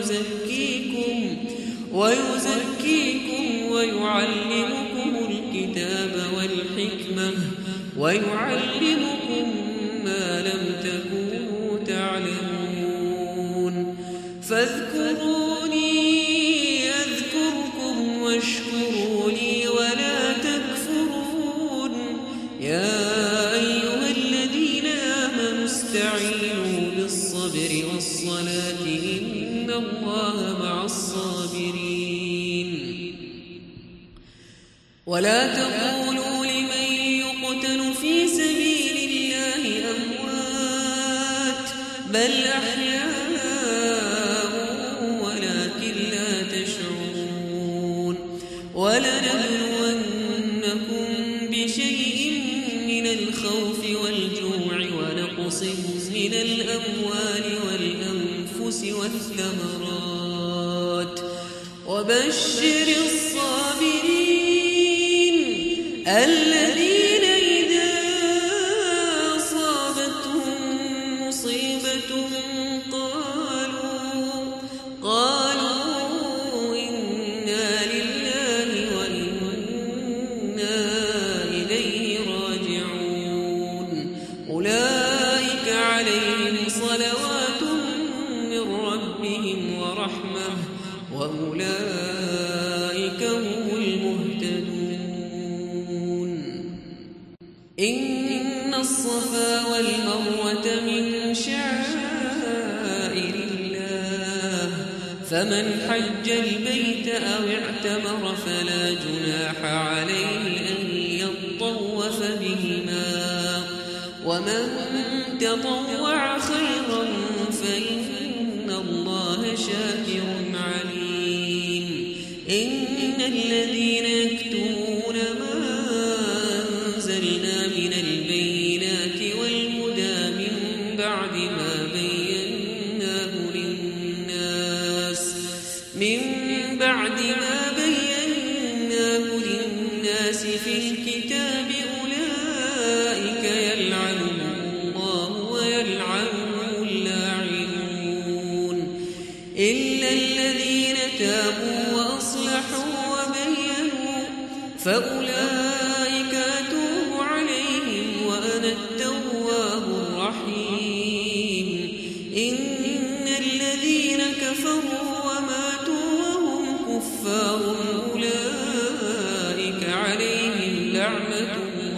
ويزكيكم ويعلمكم الكتاب والحكمة ويعلمكم ما لم تكونوا تعلمون فاذكروني أذكركم واشكروا لي ولا تكفرون يا أيها الذين آمنوا استعينوا بالصبر والصلاة إن الله مع الصابرين ولا تقولوا لمن يقتل في سبيل الله أموات بل أحياء ولكن لا تشعرون ولنبلونكم بشيء من الخوف والجوع ونقص من الأموال والأنفس والثمرات وبشر الصابرين الذين إذا أصابتهم مصيبة قالوا إنا لله وإنا إليه راجعون أولئك عليهم صلوات من ربهم ورحمة وأولئك هم المهتدون إن الصفا والمروة من شعائر الله فمن حج البيت أو اعتمر فلا جناح عليه أن يطوف بهما ومن تطوع خيرا فإن الله شاكر عليم إن الذين يكتمون ما أنزلنا من البينات والهدى من بعد ما بيناه للناس في الكتاب أولئك يلعنهم الله ويلعنهم اللاعنون إلا الذين تابوا وأصلحوا وبينوا فأولئك أتوب عليهم وأنا التواب الرحيم إن الذين كفروا وماتوا وهم كفار أولئك عليهم لعنة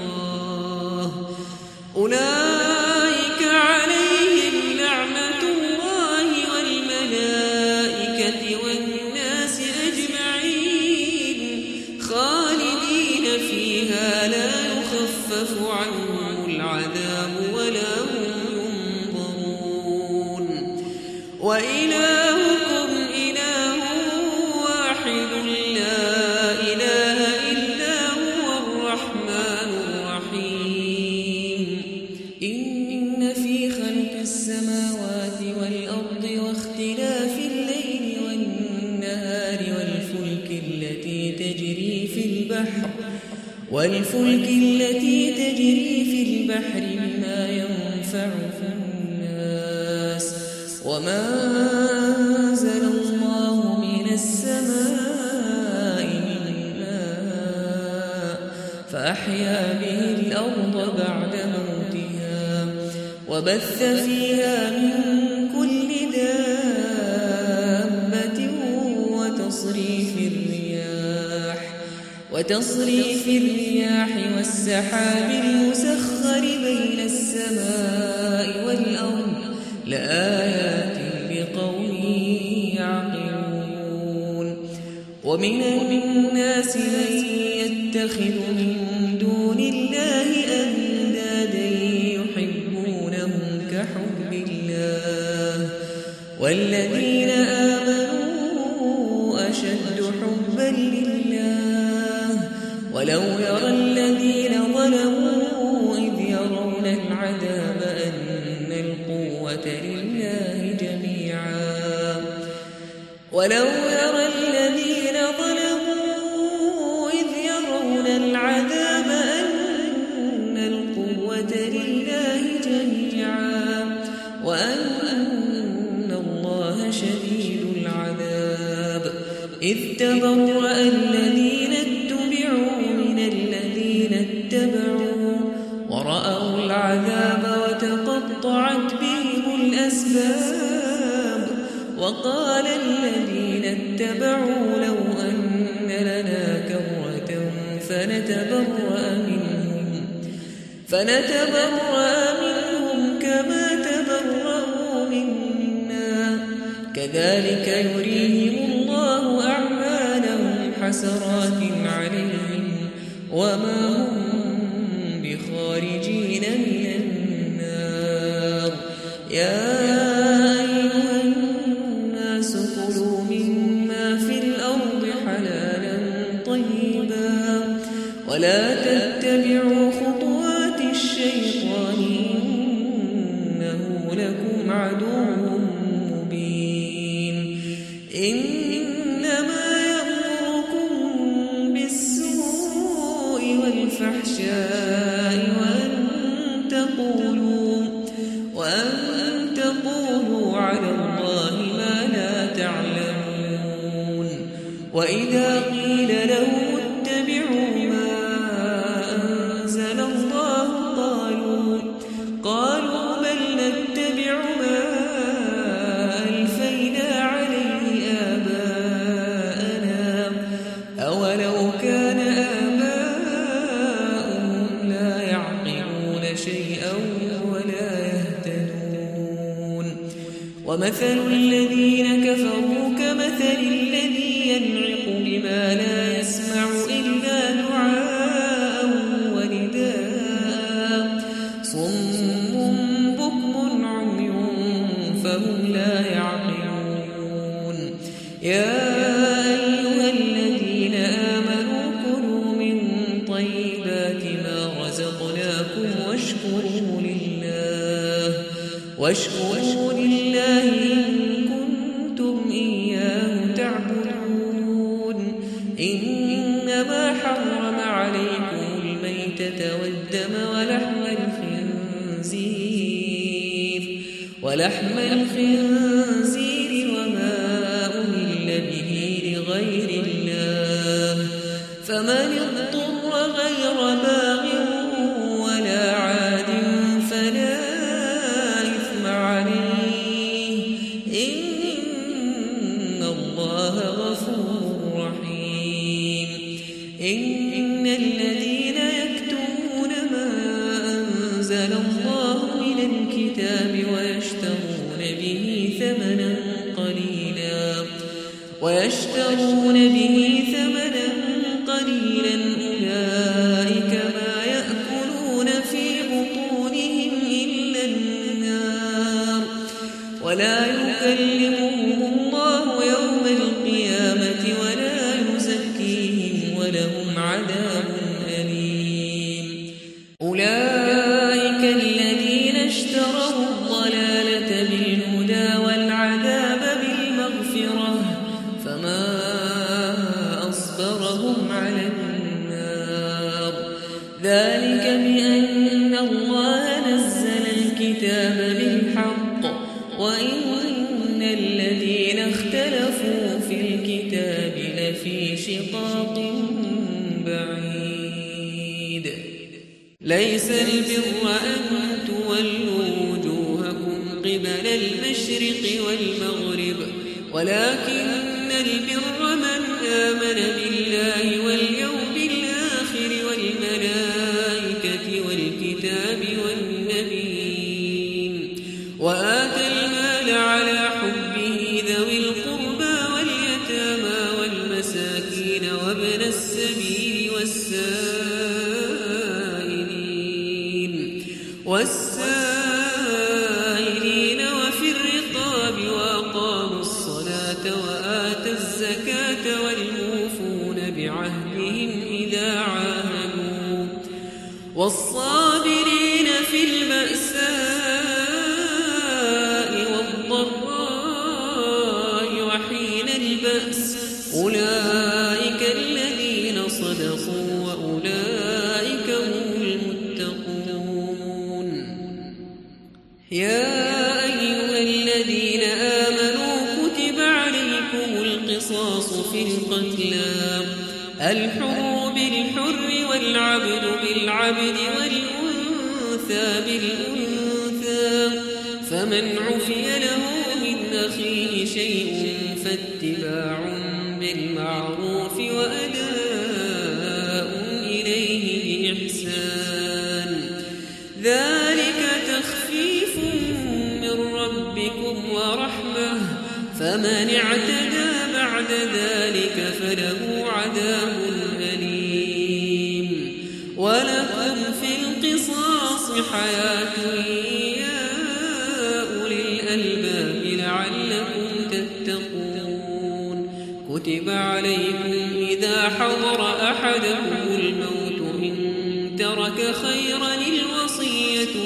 الله والملائكة والناس أجمعين خالدين فيها لا يخفف عنهم العذاب ولا هم ينظرون وإلهكم إله واحد لا إله إلا هو الرحمن الرحيم إن في خلق السماوات والأرض واختلاف الليل والنهار والفلك التي تجري في البحر بما ينفع الناس وما أنزل الله من السماء من ماء فأحيا به الأرض بعد موتها وبث فيها من كل دابة وتصريف الرياح والسحاب المسخر بين السماء والأرض لآيات لقوم يعقلون ومن الناس من يتخذ من دون الله أندادا يحبونهم كحب الله والذين آمنوا أشد حبا لله ولو يرى الذين ظلموا إذ يرون العذاب أن القوة لله جميعا ولو يرى الذين ظلموا إذ يرون العذاب إذ تبرأ الذين اتبعوا من الذين اتبعوا ورأوا العذاب وتقطعت بهم الأسباب وقال الذين اتبعوا لو أن لنا كرة فنتبرأ منهم كما تبرأوا منا كذلك يريهم الله أعمالهم حسرات عليهم وما هم بخارجين من النار يا أيها الناس كلوا مما في الأرض حلالا طيبا ولا تتبعوا خطوات الشيطان إنه لكم عدو مبين إنما يأمركم بالسوء والفحشاء وأن تقولوا على الله ما لا تعلمون وإذا قيل لهم اتبعوا ما أنزل الله قالوا بل نتبع ما ألفينا عليه آباءنا أولو كان آباؤهم لا يعقلون شيئا ولا يهتدون ومثل الذين كفروا كمثل الذي ينعق بما لا يسمع إلا دعاء ونداء صم بكم عمي فهم لا يعقلون يا أيها الذين آمنوا كلوا من طيبات ما رزقناكم واشكروا لله إن كنتم إياه تعبدون إنما حرم عليكم الميتة والدم ولحم الخنزير وما أهل به لغير الله فمن اضطر غير باغ ولا عاد فلا إثم عليه إن الله غفور رحيم إن الذين يكتمون ما أنزل الله من الكتاب ويشترون به ثمنا قليلا أولئك ما يأكلون في بطونهم إلا النار ولا يكلمهم الله يوم القيامة ولا يزكيهم ولهم عذاب أليم أولئك الذين اشتروا الضلالة بالهدى والعذاب بالمغفرة فما أصبرهم على النار ذلك بأن الله نزل الكتاب بالحق وإن الذين اختلفوا في الكتاب لفي شقاق بعيد ليس البر أن تولوا وجوهكم قبل المشرق والمغرب ولكن البر من آمن بالله واليوم الآخر والملائكة والكتاب والنبيين وآتى المال على حبه ذوي القربى واليتامى والمساكين وابن السبيل والسائلين وفي الرقاب وأقاموا الصلاة وآتى الزكاة والموفون بعهدهم إذا عاهدوا والصابرين في البأساء والضراء وحين البأس أولئك الذين صدقوا وأولئك هم المتقون يا أيها الذين آمنوا كتب عليكم القصاص القصاص في القتلى الحر بالحر والعبد بالعبد والأنثى بالأنثى فمن عفي له من أخيه شيء فاتباع بالمعروف وأداء إليه بإحسان ذلك تخفيف من ربكم ورحمة فمن اعتدى بعد ذلك فله عذاب أليم ولكم في القصاص حياة يا أولي الألباب لعلكم تتقون كتب عليكم إذا حضر أحدكم الموت إن ترك خيرا الوصية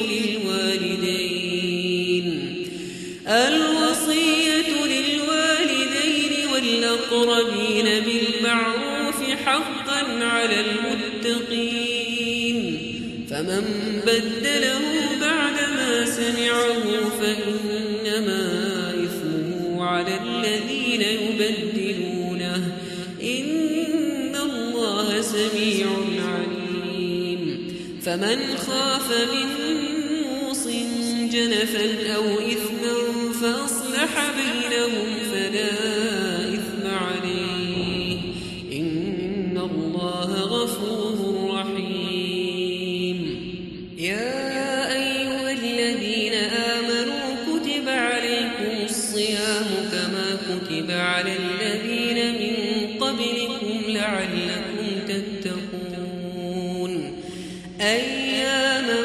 للوالدين والأقربين بالمعروف حقا على المتقين فمن بدله بعدما سمعه فإنما إثمه على الذين يبدلونه إن الله سميع عليم فمن خاف من موص جنفا أو إثما فأصلح بينهم فلا إثم عليه إن الله غفور رحيم يا أيها الذين آمنوا كتب عليكم الصيام كما كتب على الذين من قبلكم لعلكم تتقون أياما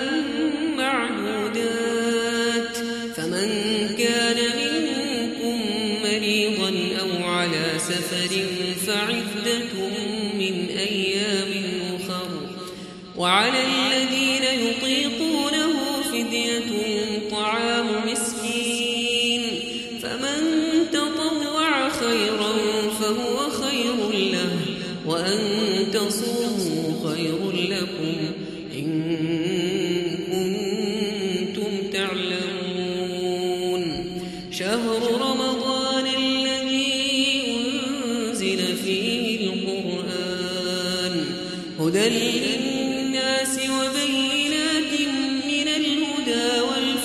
معدودات فمن كان منكم مريضا أو على سفر فعدة من أيام أخر وعلى الذين يطيقونه فدية طعام مسكين فمن تطوع خيرا فهو خير له وأن تصوموا خير لكم إن كنتم تعلمون شهر رمضان الذي أنزل فيه القرآن هدى للناس وبينات من الهدى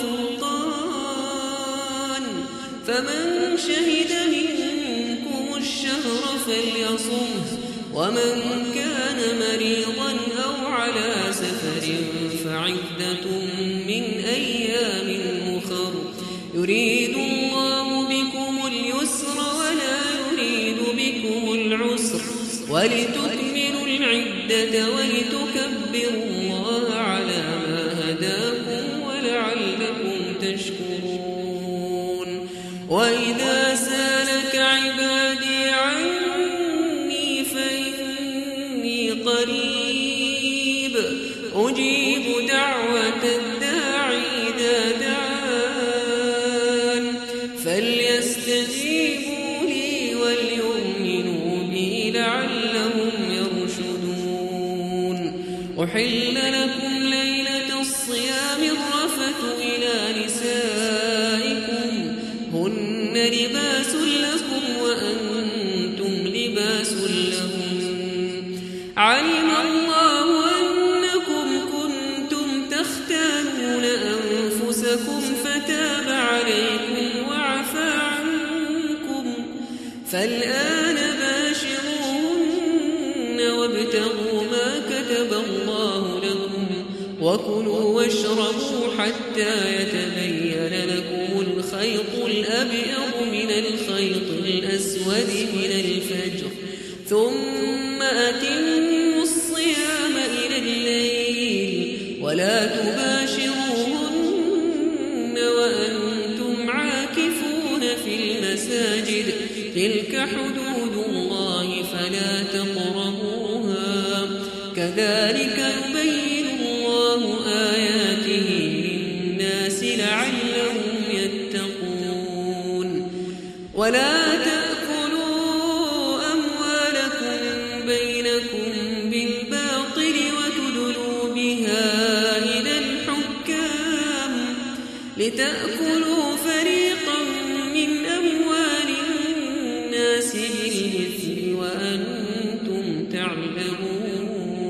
والفرقان فمن شهد منكم الشهر فليصمه ومن كان مريضا أو على سفر فعدة من أيام أخر يريد الله بكم اليسر ولا يريد بكم العسر ولتكملوا العدة ولتكبروا الله على ما هداكم ولعلكم تشكرون وإذا سالك عبادي عني فإني قريب أجيب دعوة الداعي إذا دعان فليستجيبوا لي وليؤمنوا بي لعلهم يرشدون أحل لكم ليلة الصيام الرفث إلى نسائكم هن لباس لكم وأنتم لباس لهم علم الله أنكم كنتم تختانون أنفسكم فتاب عليكم وعفى عنكم فالآن باشروهن وابتغوا ما كتب الله لكم وكلوا واشربوا حتى يتبين لكم الخيط الأبيض من الخيط الأسود من الفجر ثم أتموا الصيام إلى الليل ولا تباشروهن وأنتم عاكفون في المساجد تلك حدود الله فلا تقربوها كذلك يبين الله آياته للناس لعلهم يتقون ولا تأكلوا أموالكم بينكم بالباطل وتدلوا بها إلى الحكام لتأكلوا فريقا من أموال الناس بالإثم وأنتم تعلمون.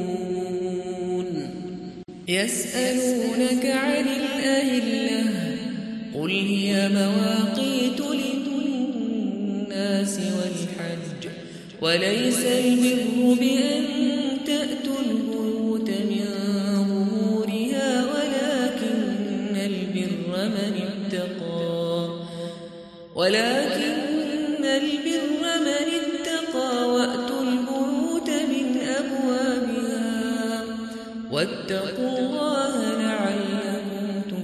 يسألونك عن الأهلة قل هي مواقيت للناس والحج وليس البر بأن تأتوا البيوت من ظهورها ولكن البر من اتقى وأتوا البيوت من أبوابها واتقوا الله لعلكم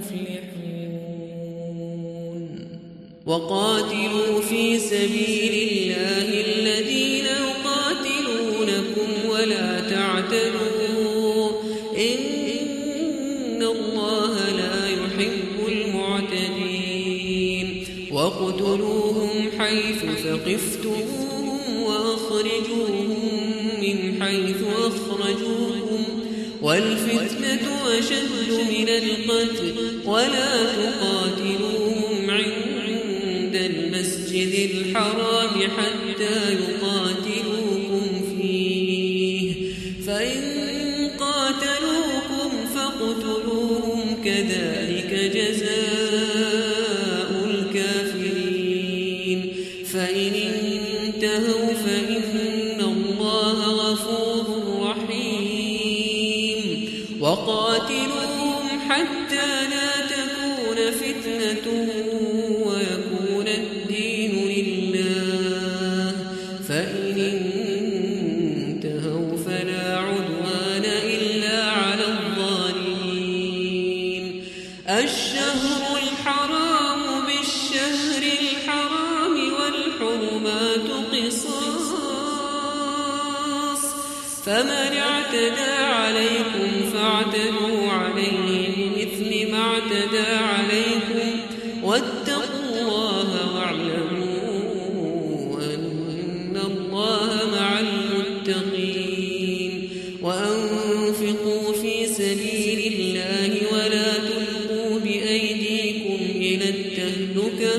تفلحون. وقاتلوا في سبيل الله الذين يقاتلونكم ولا تعتدوا إن الله لا يحب المعتدين. واقتلوهم حيث ثقفتموهم وأخرجوهم من حيث أخرجوكم والفتنة أشد من القتل ولا تقاتلوهم عند المسجد الحرام حتى يقاتلوكم فيه فإن قاتلوكم فاقتلوهم كذلك جزاء الكافرين. فإن انتهوا فإن الله غفور رحيم. وقاتلوهم حتى لا تكون فتنة ويكون الدين لله فإن انتهوا فلا عدوان إلا على الظالمين. الشهر الحرام بالشهر الحرام والحرمات قصاص فمن اعتدى عليكم فاعتدوا عليه بمثل ما اعتدى عليكم واتقوا الله واعلموا أن الله مع المتقين. وأنفقوا في سبيل الله ولا تلقوا بأيديكم إلى التهلكة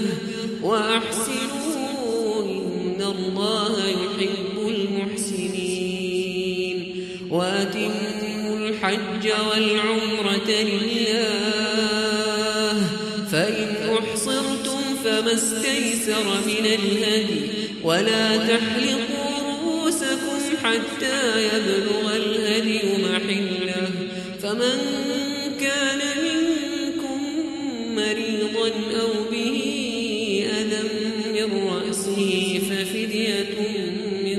وأحسنوا إن الله يحب المحسنين. وأتموا الحج والعمرة لله فإن أحصرتم فما استيسر من الهدي ولا تحلقوا رؤوسكم حتى يبلغ الهدي محله فمن كان منكم مريضا أو به أذى من رأسه ففدية من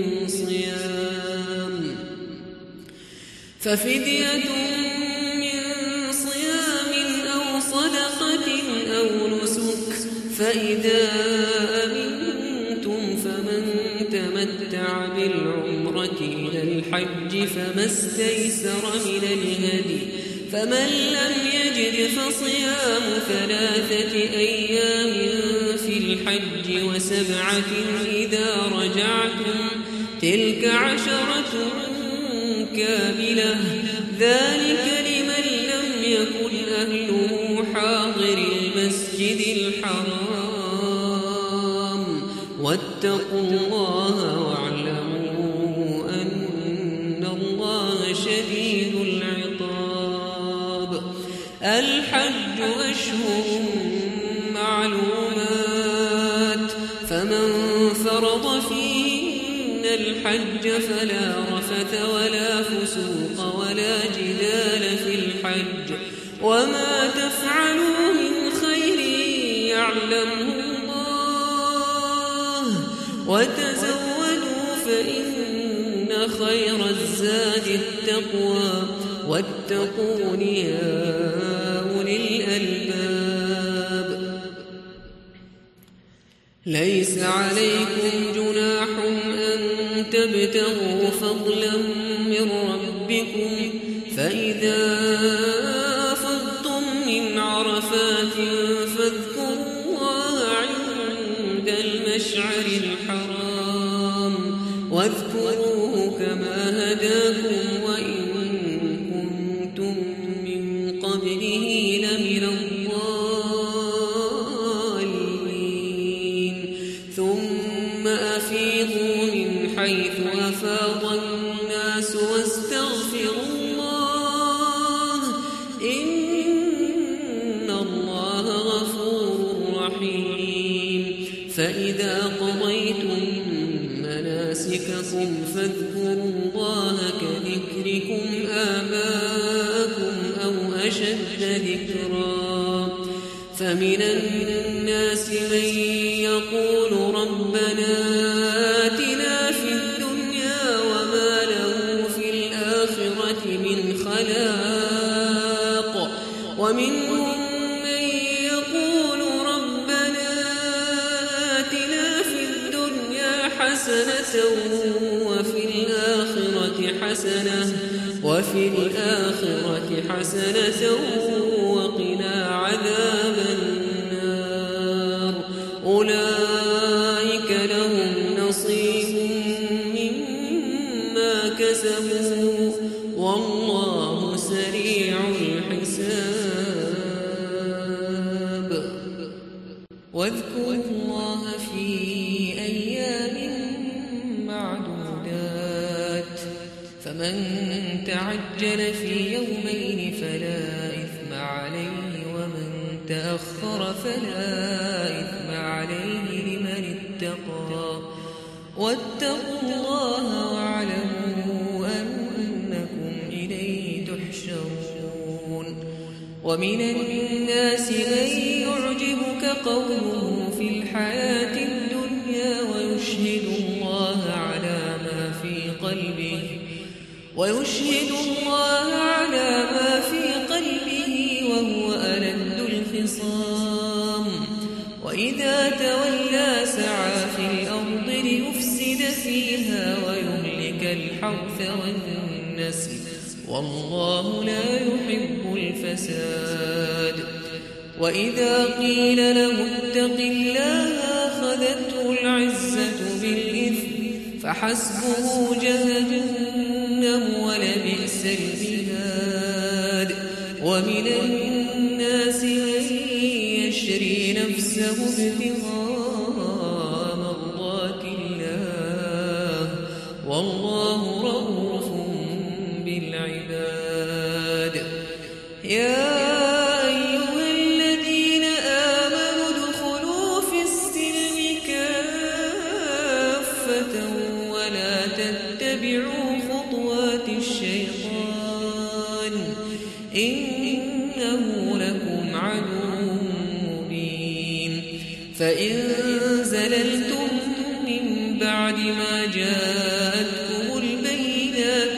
صيام أو صدقة أو نسك فإذا أمنتم فمن تمتع بالعمرة إلى الحج فما استيسر من الهدي فمن لم يجد فصيام 3 أيام في الحج و7 إذا رجعتم تلك 10 كاملة ذلك لمن لم يكن أهله حاضر المسجد الحرام واتقوا الله واعلموا أن الله شديد العقاب. الحج أشهر معلومات فمن فرض فيهن الحج فلا رفث ولا فسوق ولا جدال في الحج وما تفعلوا من خير يعلمه الله وتزودوا فإن خير الزاد التقوى واتقون يا أولي الألباب. ليس عليكم جناح أن تبتغوا فضلا من ربكم فإذا أفضتم من عرفات فاذكروا الله عند المشعر الحرام واذكروه كما هداكم وإن كنتم من قبله لمن الضالين. ثم أفيضوا حيث أفاض الناس واستغفروا الله إن الله غفور رحيم فإذا قضيتم مناسككم فاذكروا الله كذكركم آباءكم أو أشد ذكرا فمن الناس من يقول ربنا آتنا في الدنيا وما له في الآخرة من خلاق ومنهم من يقول ربنا آتنا في الدنيا حسنة وفي الآخرة حسنة وقنا عذاب النار أولئك لهم نصيب مما كسبوا والله سريع الحساب واذكروا الله في أيام معدودات فمن تعجل في يومين فلا إثم عليه ومن تأخر فلا إثم عليه لمن اتقى واتقوا الله واعلموا أنكم إليه تحشرون ومن الناس من يعجبك قوله في الحياة الدنيا ويشهد الله على ما في قلبه وهو ألد الخصام وإذا تولى سعى في الأرض ليفسد فيها ويهلك الحرث والنسل والله لا يحب الفساد وإذا قيل له اتق الله أخذته العزة بالإثم فحسبه جهنم ولبئس المهاد ومن الناس من يشري نفسه ابتغاء مرضات الله والله رؤوف بالعباد يا أيها الذين آمنوا ادخلوا في السلم كافة ولا تتبعوا خطوات الشيطان إنه لكم عدو مبين فإن زللتم من بعد ما جاءتكم البينات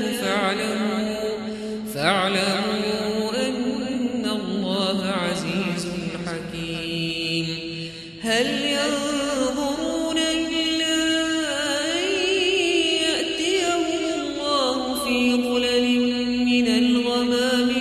فاعلموا أن الله عزيز حكيم هل ينظرون إلا أن يأتيهم الله في ظلل من الغمام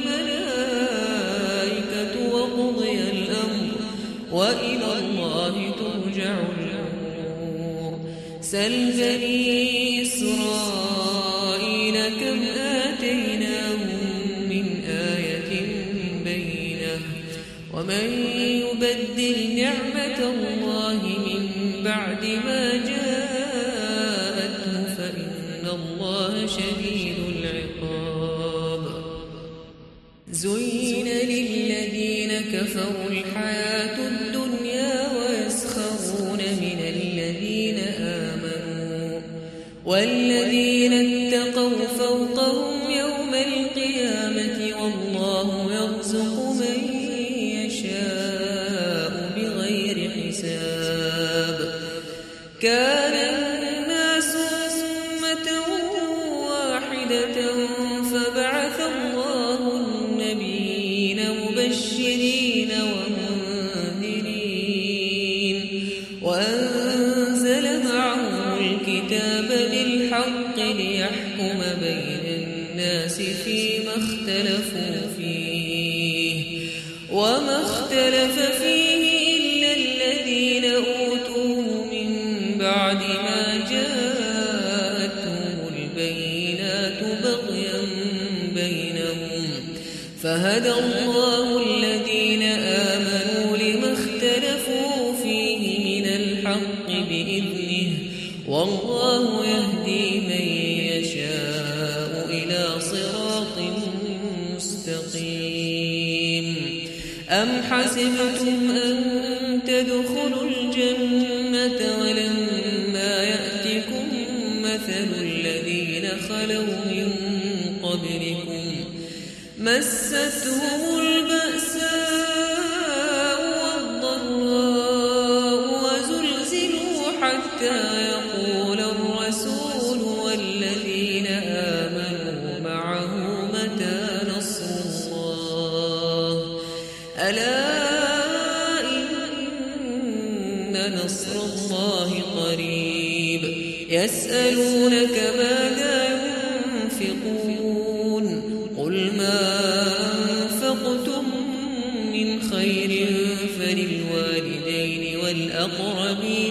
والملائكة وقضي الأمر وإلى الله ترجع الأمور سل بني إسرائيل كم آتيناهم من آية بينة ومن يبدل نعمة الله من بعد ما جاءته فإن الله شديد العقاب زين للذين كفروا الحياة الدنيا ويسخرون من الذين آمنوا والذين اتقوا فوقهم يوم القيامة والله يرزق من يشاء بغير حساب كان الناس أمة واحدة فبعث الله النبيين مبشرين ومنذرين وأنزل معهم الكتاب بالحق ليحكم بين الناس فيما اختلفوا فيه وما اختلف فيه إلا الذين أوتوه من بعد ما جاءتهم البينات بغيا بينهم فهدى الله الذين آمنوا لما اختلفوا فيه من الحق بإذنه والله والله يهدي من يشاء إلى صراط مستقيم أم حسبتم أن تدخلوا الجنة ولما يأتكم مثل الذين خلوا من قبلكم مستهم البأساء والضراء وزلزلوا حتى يقول الرسول والذين آمنوا معه متى نصر الله ألا إن نصر الله قريب يسألونك ماذا ينفقون قل ما أنفقتم من خير فللوالدين والأقربين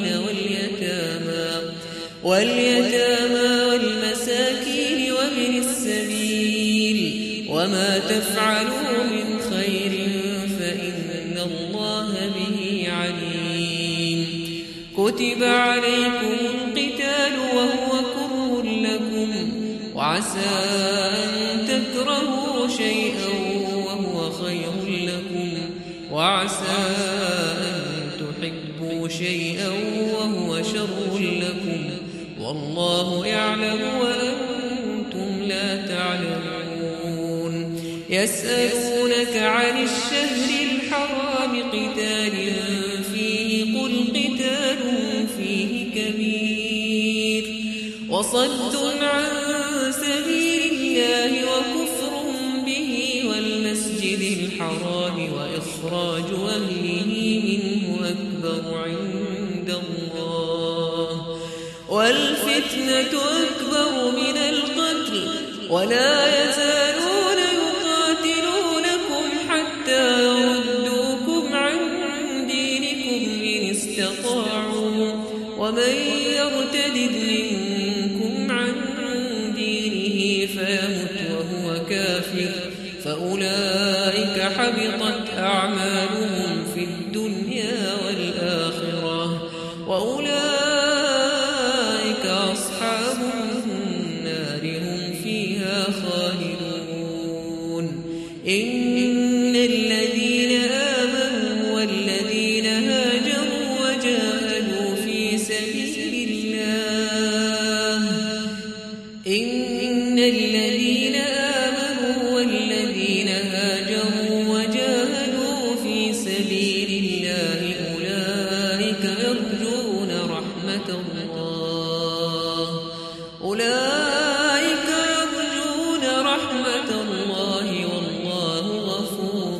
واليتامى والمساكين وابن السبيل وما تفعلوا من خير فإن الله به عليم كتب عليكم القتال وهو كره لكم وعسى أن تكرهوا شيئا وهو خير لكم وعسى أن تحبوا شيئا وهو شر لكم والله يعلم وأنتم لا تعلمون يسألونك عن الشهر الحرام قتال فيه قل قتال فيه كبير وصد عن سبيل الله وكفر به والمسجد الحرام وإخراج أهله منه أكبر عند الله والفتنة أكبر من القتل ولا يزالون يقاتلونكم حتى يردوكم عن دينكم إن استطاعوا ومن يرتد منكم عن دينه فيمت وهو كافر فأولئك حبطت أعمالهم في الدنيا والآخرة وأولئك أصحاب النار هم فيها خالدون إن الذين آمنوا والذين هاجروا وجاهدوا في سبيل الله إن الذين آمنوا والذين هاجروا وجاهدوا في سبيل الله أولئك يرجون رحمة الله والله غفور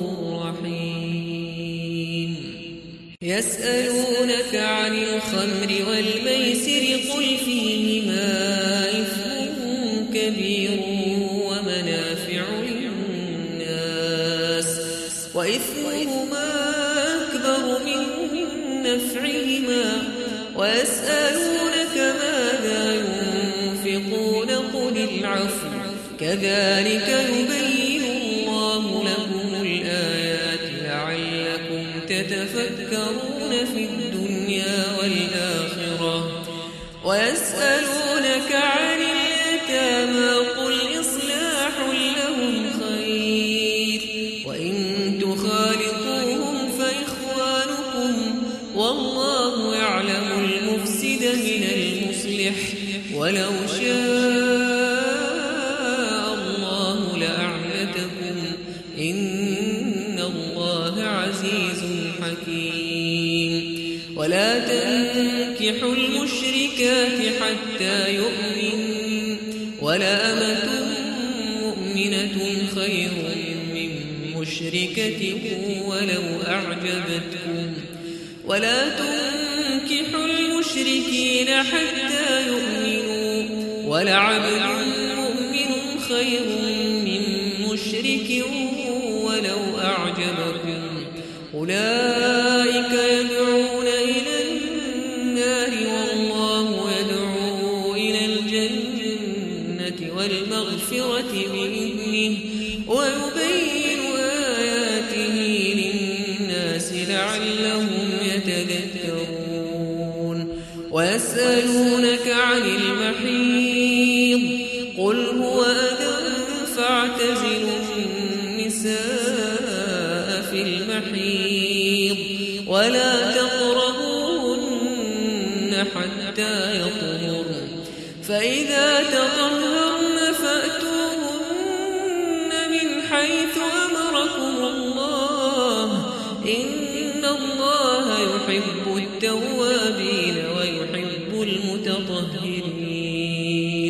رحيم يسألونك عن الخمر والميسر قل فيهما إثم كبير ومنافع للناس وإثمهما أكبر من نفعهما ويسألونك ماذا ينفقون قل العفو كذلك يبين الله لكم الآيات لعلكم تتفكرون في الدنيا والآخرة ويسألونك عن اليتامى قل إصلاح لهم خير وإن تخالطوهم فإخوانكم والله يعلم المفسد من المصلح ولو شاء الله لأعنتكم إن الله عزيز حكيم ولا تنكحوا المشركات حتى يؤمن ولأمة مؤمنة خير من مشركة ولو أعجبتكم ولا تنكحوا المشركين حتى يؤمنوا ولعبد مؤمن خير من مشرك ولو أعجبكم أولئك يدعون إلى النار والله يدعو إلى الجنة والمغفرة بإذنه ويبين آياته للناس لعلهم يتذكرون ويسألونك عن المحيض قل هو أذى فاعتزلوا النساء في المحيض ولا تقربوهن حتى يطهرن فإذا تطهرن فأتوهن من حيث أمركم الله إن الله يحب التوابين ويحب المتطهرين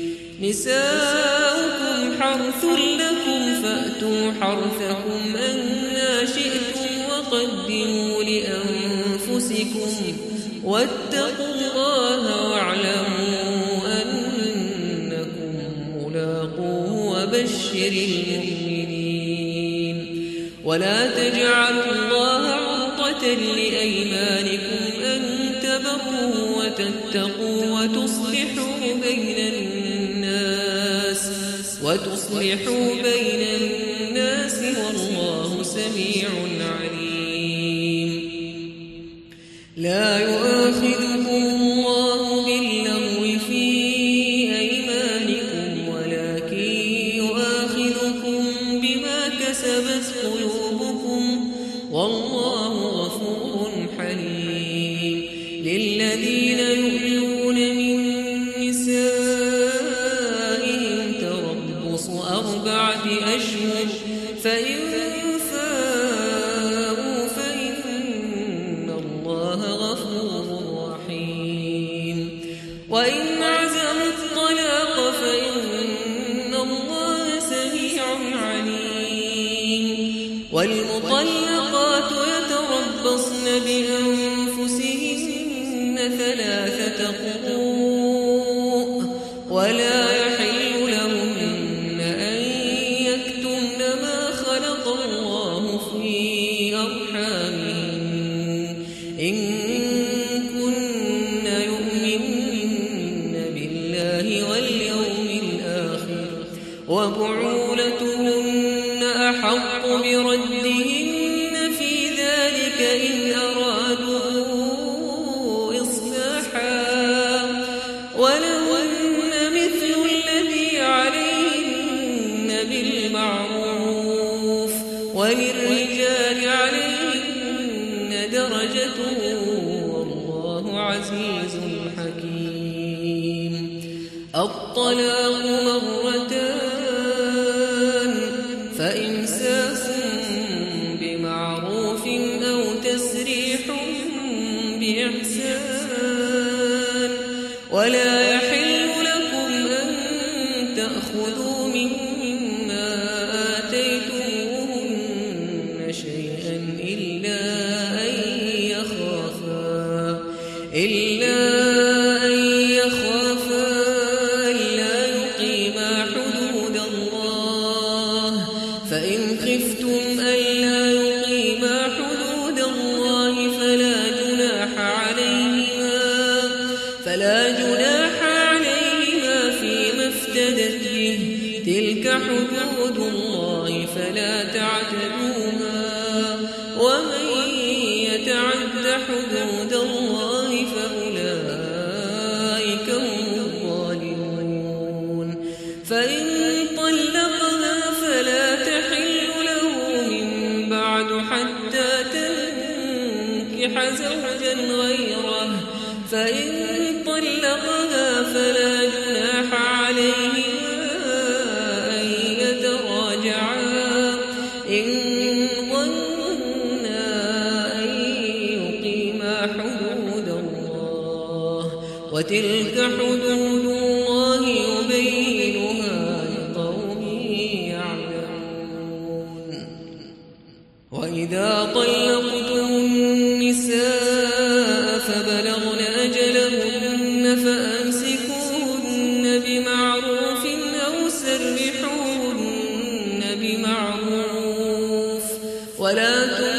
نساؤكم حرث لكم فأتوا حرثكم أنى شئتم وقدموا لأنفسكم واتقوا الله واعلموا أنكم ملاقوه وبشر المؤمنين ولا تجعلوا الله عرضة لأيمانكم أن تبروا وتتقوا وتصلحوا بين الناس والله سميع عليم لا يؤاخذكم الله باللغو في أيمانكم ولكن يؤاخذكم بما كسبت قلوبكم والله غفور حليم للذين يؤلون من نسائهم تربص 4 أشهر فإن فاءوا فإن الله غفور رحيم وإن عزموا الطلاق فإن الله سميع عليم والمطلقات يتربصن بأنفسهن 3 قروء ولا يحل لهن أن يكتمن ما خلق الله في أرحامهن إن كن يؤمن بالله واليوم الآخر وبعولتهن أحق بردهن في ذلك إن أرادوا إصلاحا ولهن مثل الذي عليهن بالمعروف وللرجال عليهن درجة والله عزيز حكيم الطلاق مرتان فإمساك بمعروف أو تسريح بإحسان ولا يحل لكم أن تأخذوا مما آتيتموهن شيئا إلا أن يخافا ألا يقيما حدود الله فإن خفتم ألا يقيما حدود الله فلا جناح عليهما فيما افتدت به تلك حدود الله فلا تعتدوها ومن يتعد حدود الله فأولئك هم الظالمون فإن طلقها فلا تحل له من بعد حتى تنكح زوجا غيره فإن طلقها فلا جناح عليهما أن يتراجعا إن ظنا أن يقيما حدود الله وتلك حدود الله يبينها لقوم يعلمون وإذا طلقتم النساء فبلغن أجلهن فأمسكوهن بمعروف أو سرحوهن بمعروف ولا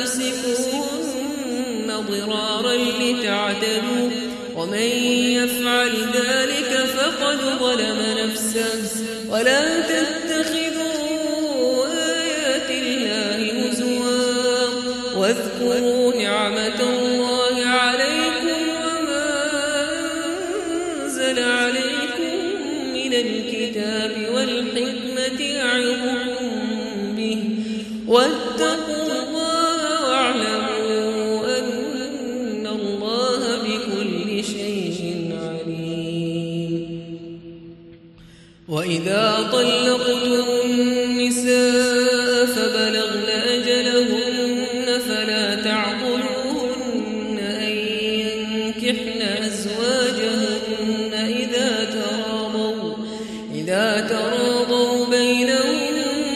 تمسكوهن ضرارا لتعتدوا ومن يفعل ذلك فقد ظلم نفسه ولا تتخذوا آيات الله هزوا واذكروا نعمة الله عليكم وما من الكتاب والحكمة يعظكم به واتقوا الله واعلموا أن الله بكل شيء عليم. وإذا طلقتم النساء فبلغن أجلهن فلا تعضلوهن أن ينكحن أزواجهن إذا تراضوا بينهم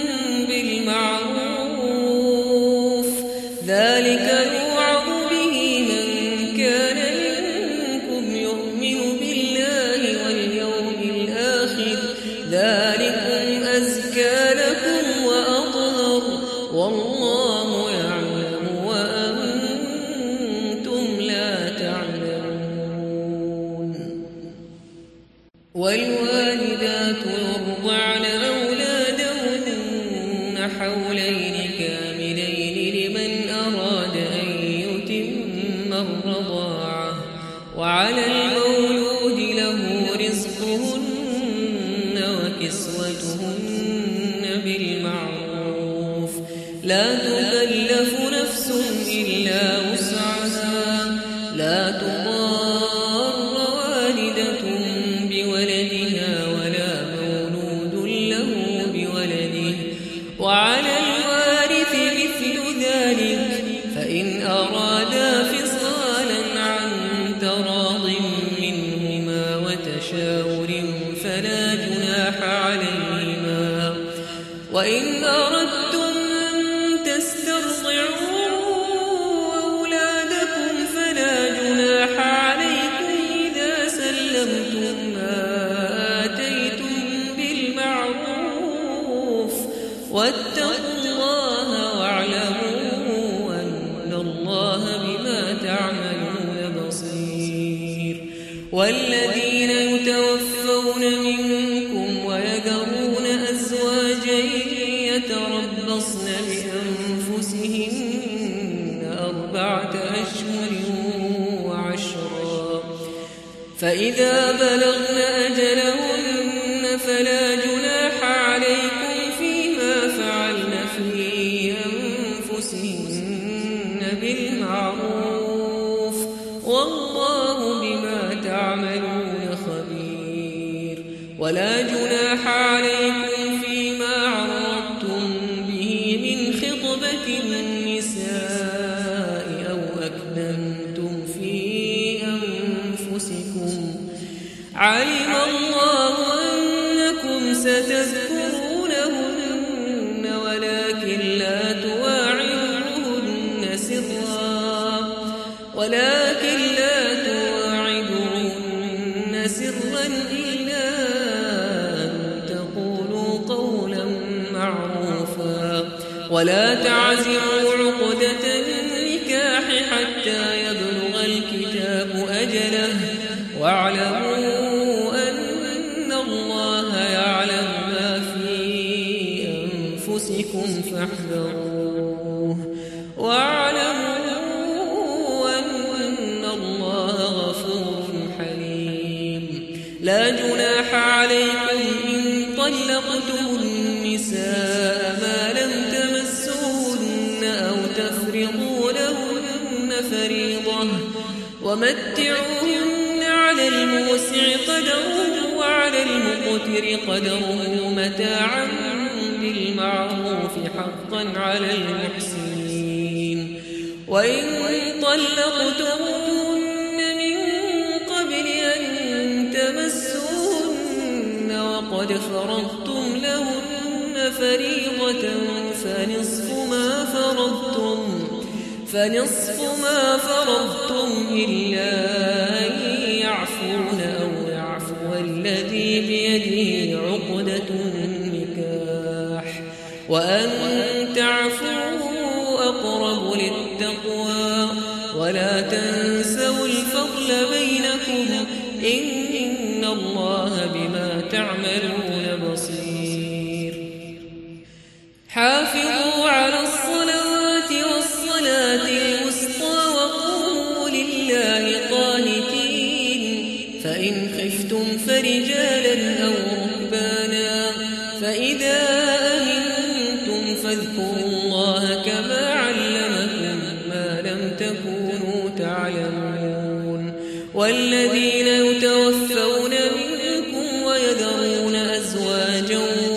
بالمعروف ذلك يوعظ به من كان منكم يؤمن بالله واليوم الآخر ذلكم أزكى لكم وأطهر والله يعلم وأنتم لا تعلمون. والوالدات يرضعن أولادهن حولين كاملين لمن أراد أن يتم الرضاعة وعلى المولود له رزقهن وكسوتهن بالمعروف لا تكلف نفس إلا وسعها لا تضار والدة بولدها ولا مولود له بولده وعلى الوارث مثل ذلك فإن أرادا فصالا عن تراض منهما وتشاور فلا جناح عليهما. وإن أردتم أن تسترضعوا أولادكم فلا جناح عليكم إذا سلمتم ما آتيتم بالمعروف واتقوا الله واعلموا أن الله بما تعملون بصير. والذين يتوفون منكم ويذرون أزواجا يتربصن بأنفسهن 4 أشهر وعشرا فإذا بلغن أجلهن فلا جناح عليكم فيما فعلن في أنفسهن بالمعروف والله بما تعملون خبير. ولا جناح عليكم فيما عرضتم به من خطبة النساء أو أكننتم في أنفسكم علم الله أنكم ستذكرونهن ولكن لا تواعدوهن سرا إلا أن تقولوا قولا معروفا ولا تعزموا عقدة النكاح حتى يبلغ الكتاب أجله واعلموا أن الله يعلم ما في أنفسكم فاحذروه واعلموا أن الله غفور حليم. لا جناح عليكم إن طلقتم النساء ما لم تمسوهن أو تفرضوا لهن فريضة ومتعوهن على الموسع قدره وعلى المقتر قدره متاعا بالمعروف حقا على المحسنين. وإن طلقتموهن من قبل أن تمسوهن وقد فرضتم لهن فريضة فنصف ما فرضتم إلا أن يعفون أو يعفو الذي بيده عقدة النكاح وأن تعفوا أقرب للتقوى ولا تنسوا الفضل بينكم إن الله بما تعملون بصير. حافظوا على الصلوات والصلاة الوسطى وقوموا لله قانتين فإن خفتم فرجالا رجالا أو ركبانا فإذا أمنتم فاذكروا الله كما علمكم ما لم تكونوا تعلمون والذين يتوفون منكم ويذرون أزواجا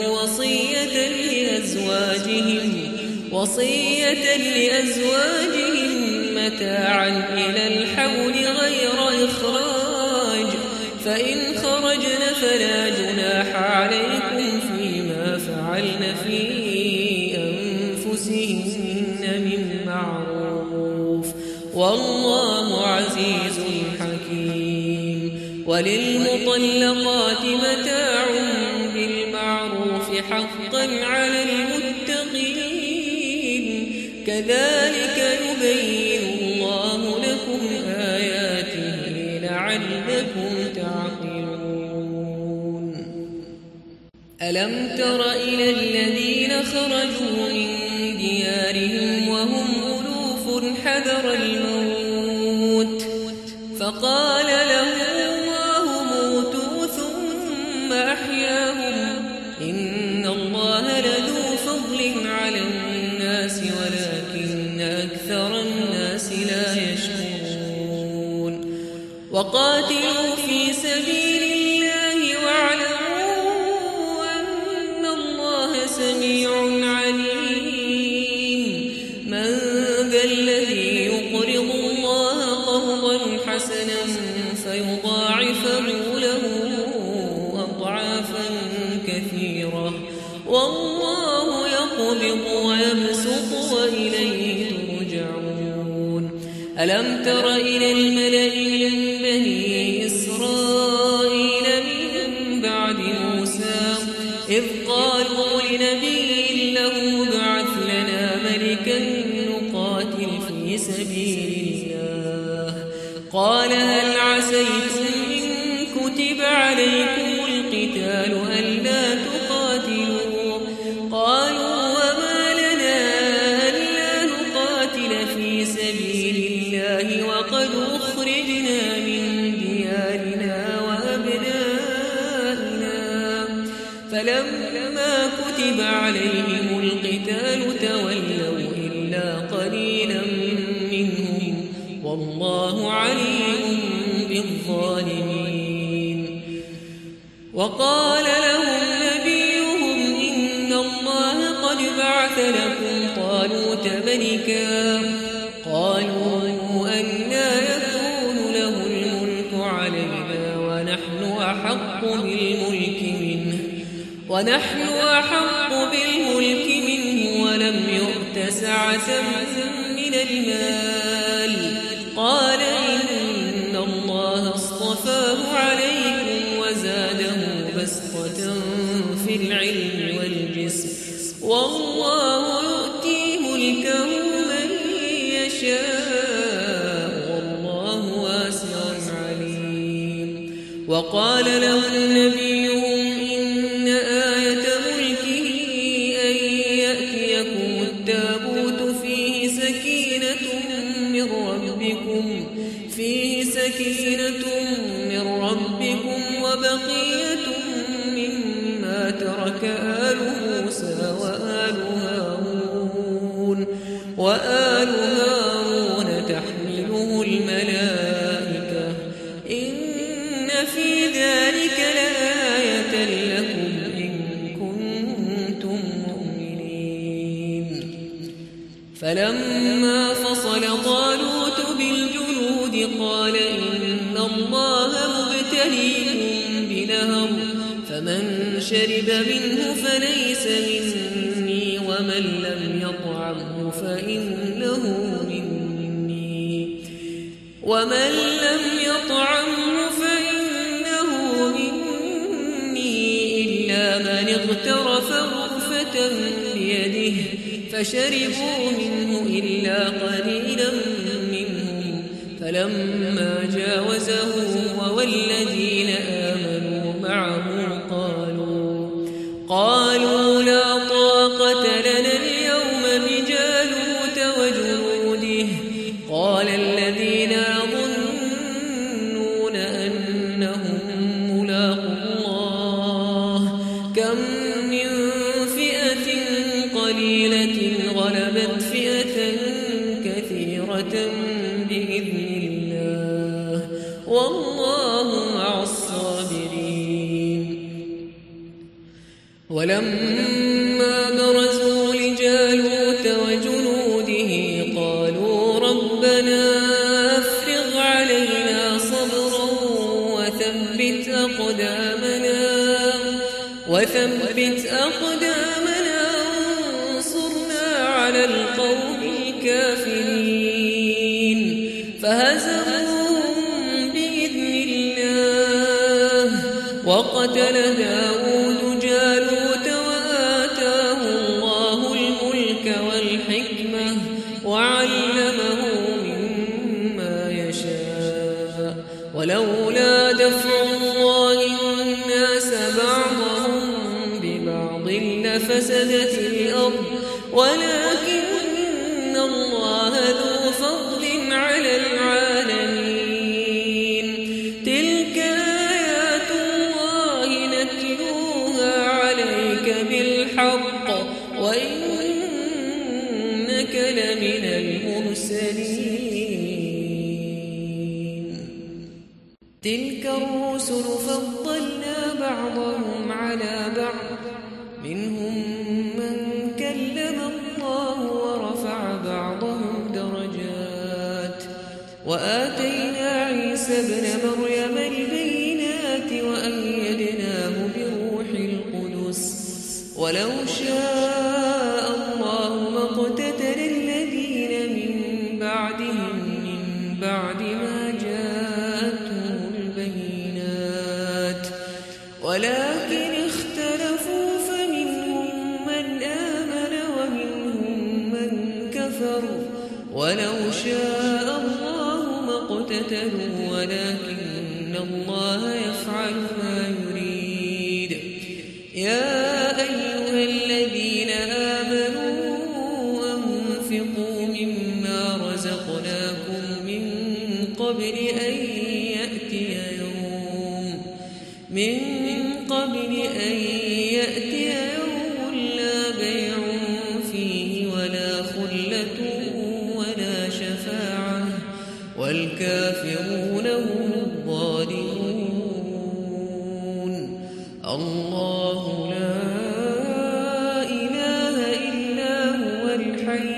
وصية لأزواجهم متاعا إلى الحول غير إخراج فإن خرجن فلا جناح عليكم فيما فعلن في أنفسهن من معروف والله عزيز حكيم وللمطلقات متاع بالمعروف حقا على المتقين كذلك يبين الله لكم آياته لعلكم تعقلون ألم تر إلى الذين خرجوا من ديارهم وهم ألوف حذر الموت فقال لهم الله موتوا ثم أحياهم إن الله لذو فضل على الناس ولكن أكثر الناس لا يشكرون وقاتلوا في سبيل الله واعلموا أن الله سميع عليم من ذا الذي يقرض الله قرضا حسنا فيضاعفه له أضعافا كثيرة والله يقبض ويبسط وإليه ترجعون ألم تر إلى الملأ من بني إسرائيل من بعد موسى إذ قالوا لنبي له ابعث لنا ملكا نقاتل في سبيل الله قال هل عسيتم إن كتب عليكم القتال ألا تقاتلوا قالوا وما لنا ألا نقاتل في سبيل الله وقد أخرجنا من ديارنا وأبنائنا فلما كتب عليهم القتال تولوا إلا قليلا منهم والله عليم بالظالمين وقال لهم نبيهم إن الله قد بعث لكم طالوت ملكا قالوا أنى يكون له الملك علينا ونحن أحق بالملك منه ولم يؤت سعة من المال قال إن الله اصطفاه عليكم وزاده بسطة في العلم والجسم والله يؤتي ملكه من يشاء والله واسع عليم وقال لهم نبيهم إن آية ملكه أن يأتيكم التابوت فيه سكينة من ربكم وبقية مما ترك آل موسى وآل هارون تحمله الملائكة إن في ذلك لآية لكم إن كنتم مؤمنين فلما فصل طالوت بالجنود قال إن الله مبتليكم بنهر فمن شرب منه فليس مني ومن لم يطعمه فإنه مني إلا من اغترف غرفة بيده فشربوا منه إلا قليلا منهم فلما جاوزه والذين آمنوا معه قالوا لا طاقة لنا اليوم بجالوت وجنوده قال الذين يظنون أنهم ملاقو ولما برزوا لجالوت وجنوده قالوا ربنا أفرغ علينا صبرا وثبت أقدامنا وانصرنا على القوم الكافرين فهزموهم بإذن الله وقتل داود جالوت وآتاه الله الملك والحكمة وعلمه مما يشاء ولولا دفع الله الناس بعضهم ببعض لفسدت الأرض ولكن الله ذو فضل على العالمين تلك آيات الله نتلوها عليك بالحق وإنك لمن المرسلين تلك الرسل فضلنا بعضهم على بعض منهم من كلم الله ورفع بعضهم درجات وآتينا عيسى ابن مريم البينات وأيدناه بروح القدس ولو شاء الله ما اقتتل الذين من بعدهم من بعد ما جاءتهم البينات ولكن اختلفوا فمنهم من آمن ومنهم من كفر ولو شاء الله ما اقتتلوا ولكن الله يفعل ما يريد يا أيها الذين آمنوا أنفقوا مما رزقناكم من قبل أن يأتي يوم لا بيع فيه ولا خلة ولا شفاعة والكافرون هم الظالمون الله لا إله إلا هو الحي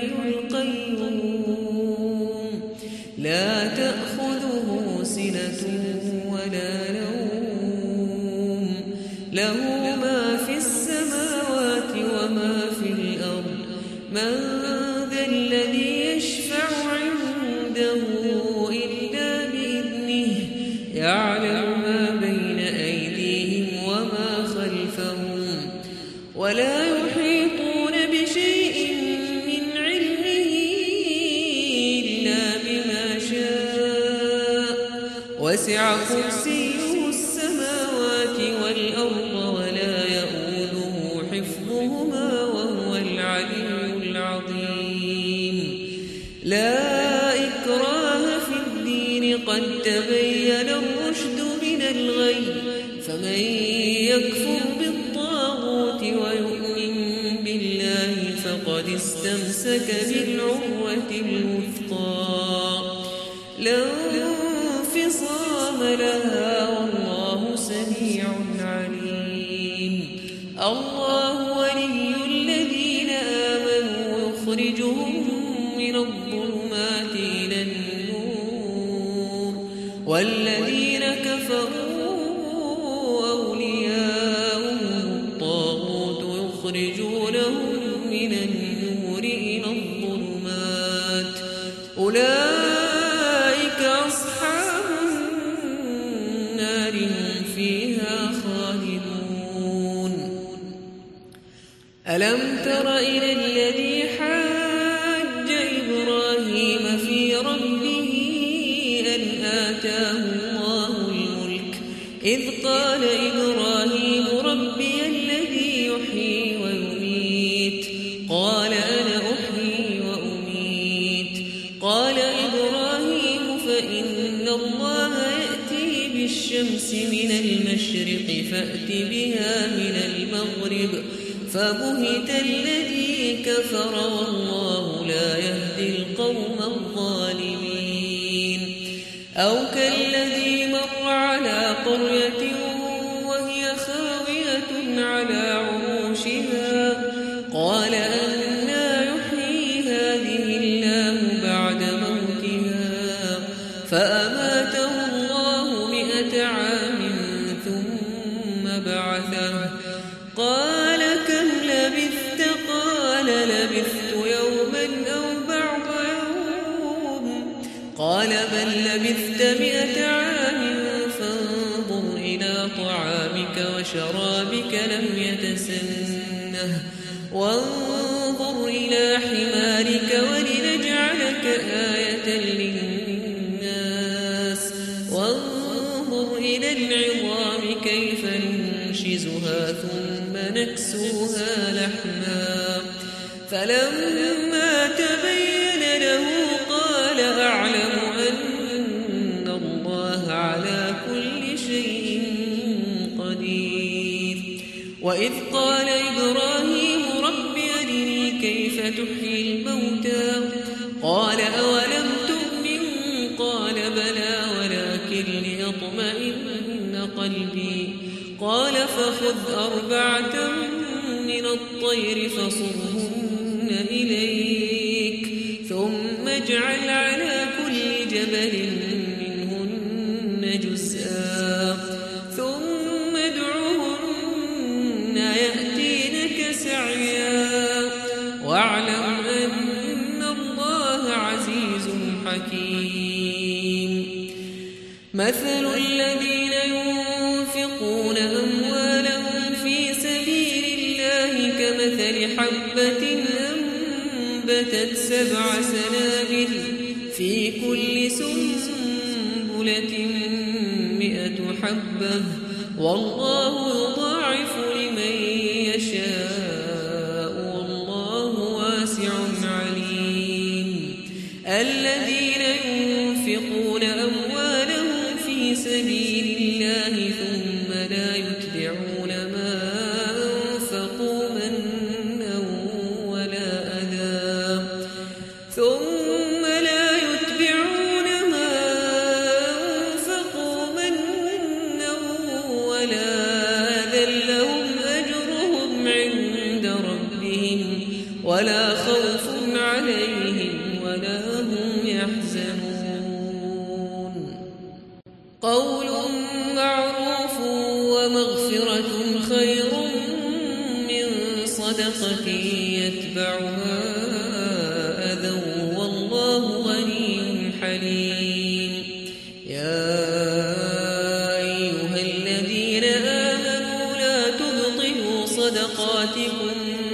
القيوم لا تأخذه سنة ولا نوم له ما في السماوات وما في الأرض من ذا الذي يشفع عنده إلا بإذنه يعلم ما بين أيديهم وما خلفهم ولا يحيطون بشيء من علمه إلا بما شاء وسع كرسيه السماوات والأرض ولا يؤوده حفظهما وهو العلي العظيم لا إكراه في الدين قد تبين الرشد من الغي فمن يكفر بالطاغوت ويؤمن بالله فقد استمسك بالعروة الوثقى لا انفصام لها والله سميع عليم الله ولي الذين آمنوا يخرجهم من الظلمات إلى النور والذين كفروا أولياؤهم الطاغوت يخرجونهم من النور إلى الظلمات أولئك أصحاب النار هم فيها خالدون ألم تر إلى الذي حاج إبراهيم في ربه أن آتاه الله الملك إذ قال إبراهيم ربي الذي يحيي ويميت قال أنا أحيي وأميت قال إبراهيم فإن الله يأتي بالشمس من المشرق فأت بها من المغرب فبهت الذي كفر والله لا يهدي القوم الظالمين أو كالذي مر على قرية وهي خاوية على عروشها موتها قال أنى يحيي هذه الله بعد موتها فأماته الله 100 عام ثم بعثه قال كم لبثت قال لبثت يوما أو بعض يوم قال بل لبثت 100 عام فانظر إلى طعامك وشرابك لم يتسنه وانظر إلى حمارك ولنجعلك آية للناس وانظر إلى العظام كيف ننشزها ثم نكسوها لحما فلما تبين له قال أعلم أن الله على كل شيء قدير وإذ قال إبراهيم رب أرني كيف تحيي الموتى قال أولم تؤمن قال بلى ولكن ليطمئن قلبي قال فخذ 4 من الطير فصرهن إليك ثم اجعل على كل جبل منهن جزءا ثم ادعهن يأتينك سعيا واعلم أن الله عزيز حكيم مثل الذين ينفقون أموالهم في سبيل الله كمثل حبة أنبتت 7 سنابل في كل سنبلة 100 حبة والله يضاعف لمن يشاء والله واسع عليم الذين ينفقون أموالهم في سبيل الله ثم لا يتبعون ما أنفقوا منا ولا أذى ثم لا يتبعون ما أنفقوا منا ولا أذى لهم أجرهم عند ربهم ولا خوف عليهم ولا هم يحزنون قول معروف ومغفرة خير من صدقة يتبعها أذى والله غني حليم يا أيها الذين آمنوا لا تبطلوا صدقاتكم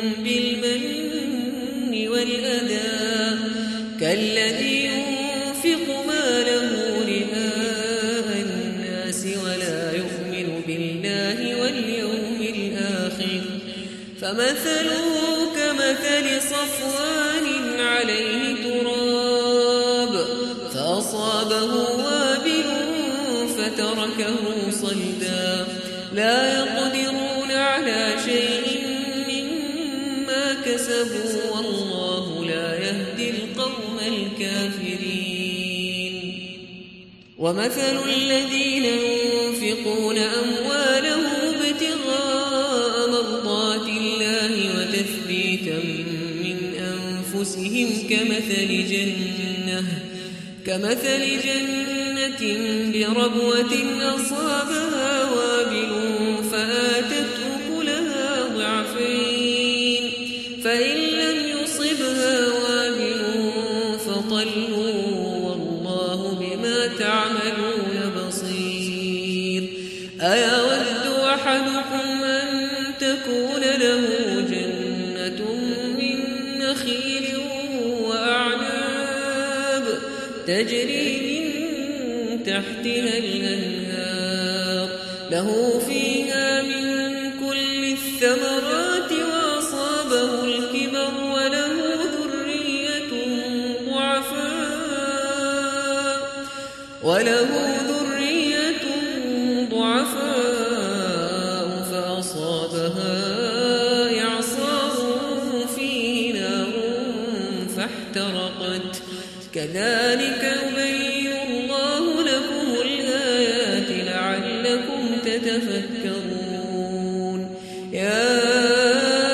بالمن والأذى كالذي ينفق ماله رئاء الناس ولا يؤمن بالله واليوم الآخر فمثله كمثل صفوان عليه تراب فأصابه وابل فتركه صلدا لا يقدرون على شيء مما كسبوا والله لا يهدي القوم الكافرين ومثل الذين ينفقون أموالهم ابتغاء مرضات الله وتثبيتا من أنفسهم كمثل جنة بربوة أصابها وابل فآتت أكلها ضعفين فإن لم يصبها وابل فطل والله بما تعملون بصير أيود أحدكم أن تكون له جنة من نخيل وأعناب تجري من تحتها الأنهار له فيها من كل الثمرات وأصابه الكبر وله ذرية ضعفاء فأصابها إعصار فيه نار فاحترقت كذلك يبين الله لكم الآيات لعلكم تتفكرون يا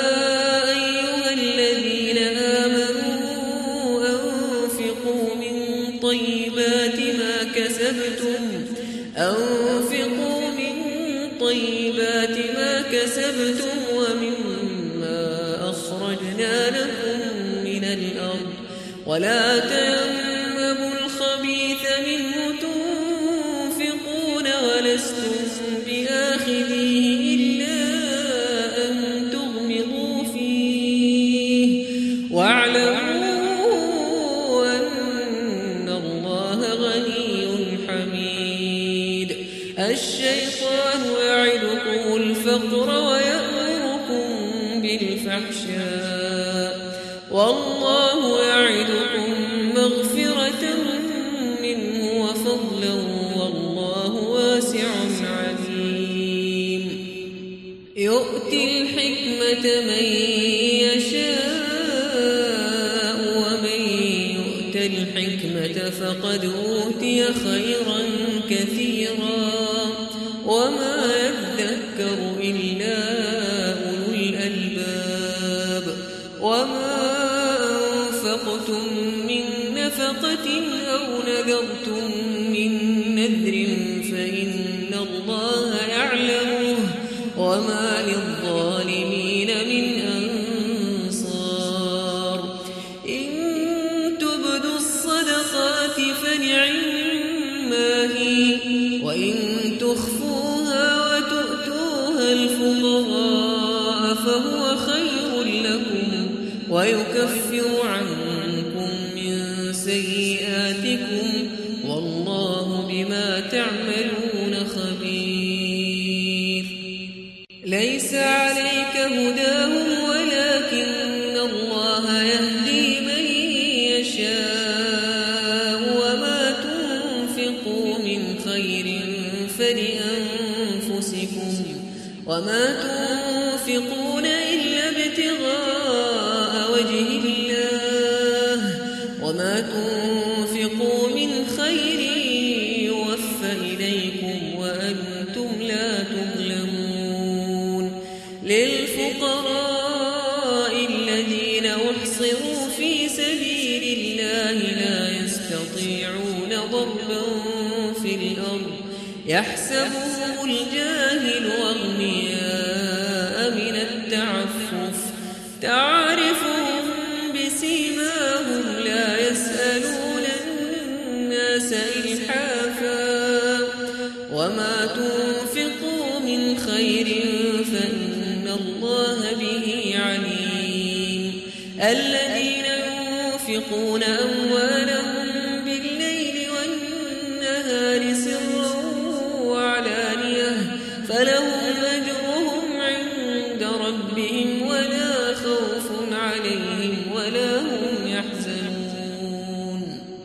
اكتسبتم ومما أخرجنا لكم من الأرض ولا تيمموا الخبيث منه تنفقون ولستم بآخذيه إلا أن تغمضوا فيه واعلموا أن الله غني حميد. الشيطان يعدكم الفقر ويأمركم بالفحشاء والله يعدكم مغفرة منه وفضلا والله واسع عليم. يؤتي الحكمة من يشاء ومن يؤت الحكمة فقد أوتي خيرا كثيرا وما يذكر إلا أولو الألباب. وما أنفقتم من نفقة أو نذرتم من نذر فإن الله يعلمه وما للظالمين من أنصار. إن تبدوا الصدقات فنعما هي وإن تخفوها وتؤتوها الفقراء فهو خير لكم ويكفر عنكم من سيئاتكم والله بما تعملون خبير. ليس عليك هداهم ولكن الله يهدي من يشاء وما تنفقوا من خير فلأنفسكم وما تنفقون إلا ابتغاء وجه الله وما تنفقوا من خير يوفى إليكم وأنتم لا تظلمون. للفقراء الذين أحصروا في سبيل الله لا يستطيعون ضربا في الأرض يحسبهم الجاهل أغنياء من التعفف تعرفهم بسيماهم لا يسألون الناس إلحافا وما تنفقوا من خير فإن الله به عليم. الذين ينفقون أموالهم بالليل والنهار سرا وعلانية فلهم أجرهم عند ربهم ولا خوف عليهم ولا هم يحزنون.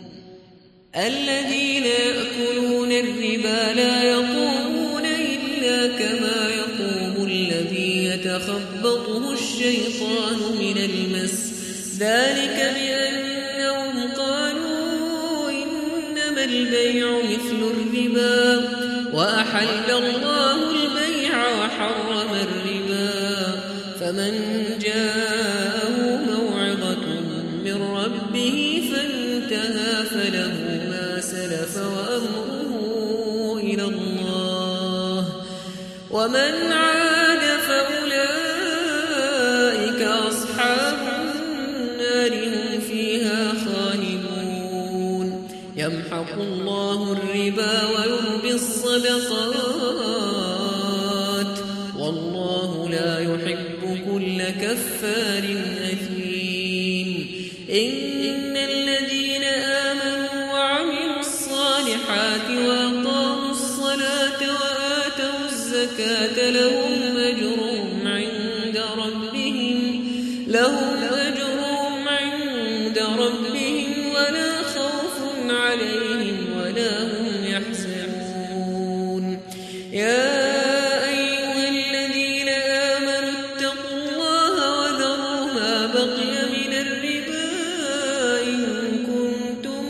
الذين يأكلون الربا لا يقومون إلا كما يقوم الذي يتخبطه الشيطان من المس ذلك بأنهم قالوا إنما البيع مثل الربا وأحل الله البيع وحرم الربا فمن جاءه موعظة من ربه فانتهى فله ما سلف وأمره إلى الله ومن عاد فأولئك أصحاب النار هم فيها خالدون. يمحق الله الربا ويربي الصدقات والله لا يحب كل كفار أثيم. إن الذين آمنوا وعملوا الصالحات وأقاموا الصلاة وآتوا الزكاة لهم أجرهم عند ربهم ولا خوف عليهم ولا هم يحزنون. يا أيها الذين آمنوا اتقوا الله وذروا ما بقي من الربا إن كنتم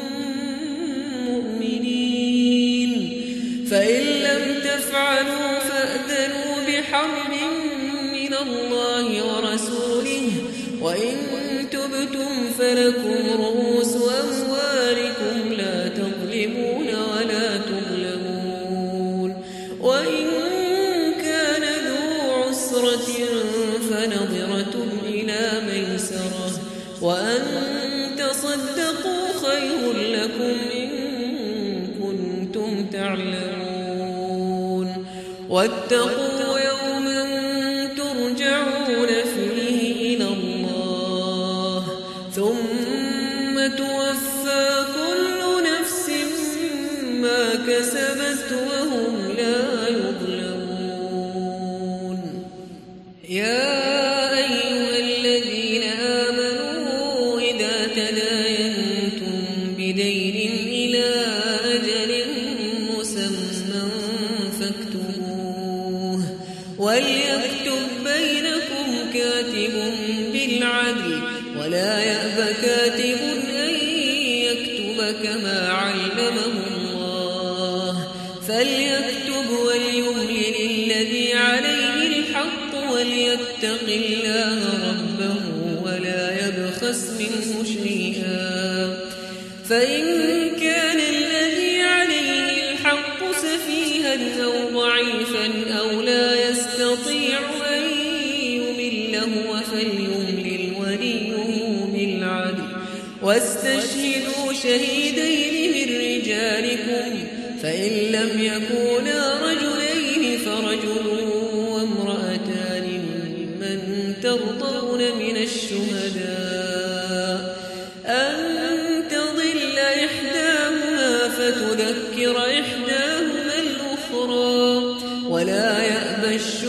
مؤمنين فإن لم تفعلوا فأذنوا بحرب من الله ورسوله وإن تبتم فلكم رؤوس أموالكم لا تظلمون ولا تظلمون. وإن كان ذو عسرة فنظرة إلى ميسرة وأن تصدقوا خير لكم إن كنتم تعلمون واتقوا يوما ترجعون فيه إلى الله ثم توفى كل نفس ما كسبت وهم لا يظلمون. يا أيها الذين آمنوا إذا تداينتم بدين إلى أجل مسمى فاكتبوه وليكتب بينكم كاتب بالعدل ولا يأب كاتب أن يكتب كما علمه الله فليكتب وليملل الذي عليه الحق وليتق الله ربه ولا يبخس منه شيئا فإن كان الذي عليه الحق سفيها أو ضعيفا أو لا يستطيع أن يمل هو فليملل وليه بالعدل واستشهدوا شهيدين من رجالكم فإن لم يكونا رجلين فرجل وامرأتان ممن ترضون من الشهداء أن تضل إحداهما فتذكر إحداهما الأخرى ولا يأبى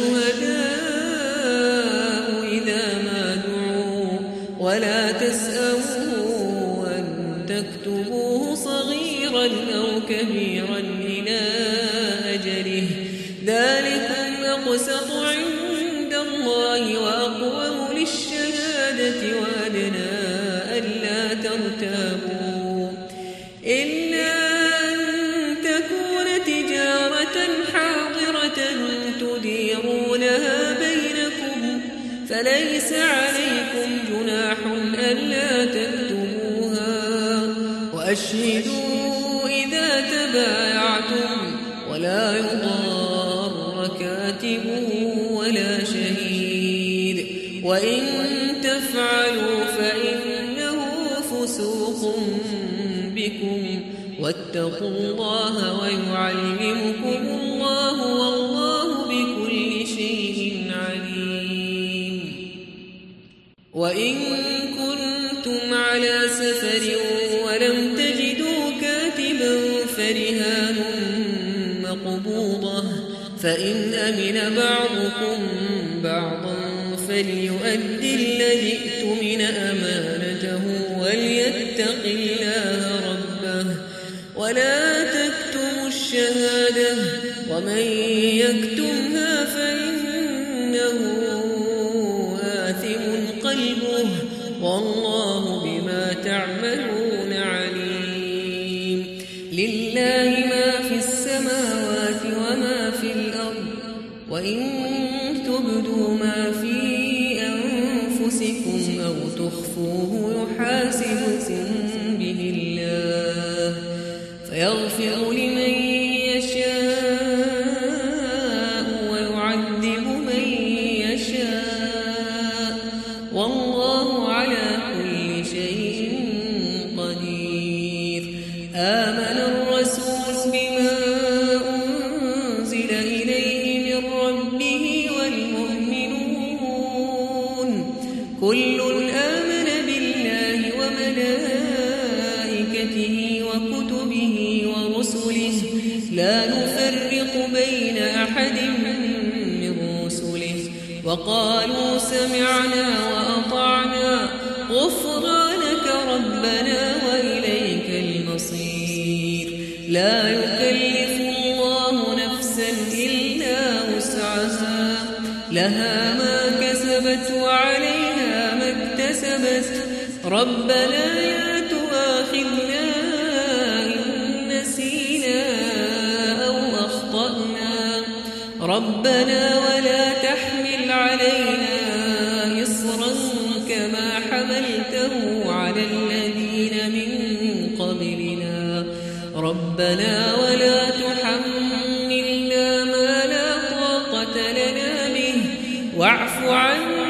الشهداء إذا ما دعوا ولا تسأموا أن تكتبوه صغيرا أو كبيرا إلى أجله ذلكم أقسط عند الله وأقوم للشهادة وأدنى ألا ترتابوا إلا أن تكون تجارة حاضرة تديرونها بينكم فليس عليكم جناح ألا تكتبوها وأشهدوا إذا تبايعتم ولا يضار كاتب ولا شهيد وإن تفعلوا فإنه فسوق بكم واتقوا الله ويعلمكم الله والله بكل شيء عليم. وإن كنتم على سفر ولم تجدوا كاتبا فرهان مقبوضة فإن أمن بعضكم بعضا فليؤدي الذي اؤتمن أمانته وليتق الله ربه ولا تكتموا الشهادة ومن يكتمها فإنه آثم قلبه والله بما تعملون عليم. لله ما في السماوات وما في الأرض وإن تبدوا ما في أنفسكم أو تخفوه يحاسبكم به الله فيغفر لمن يشاء ويعذب من يشاء والله على كل شيء قدير. آمن الرسول بما أنزل إليه من ربه والمؤمنون كل آمن بالله وملائكته وكتبه ورسله لا نفرق بين أحد من رسله وقالوا سمعنا وأطعنا غفرانك ربنا وإليك المصير. لا يكلف الله نفسا إلا وسعها لها ما كسبت وعليها ما اكتسبت ربنا لا تؤاخذنا إن نسينا أو أخطأنا ربنا ولا تحمل علينا إصرا كما حملته على الذين من قبلنا ربنا ولا تحملنا ما لا طاقة لنا به واعف فاعف عنا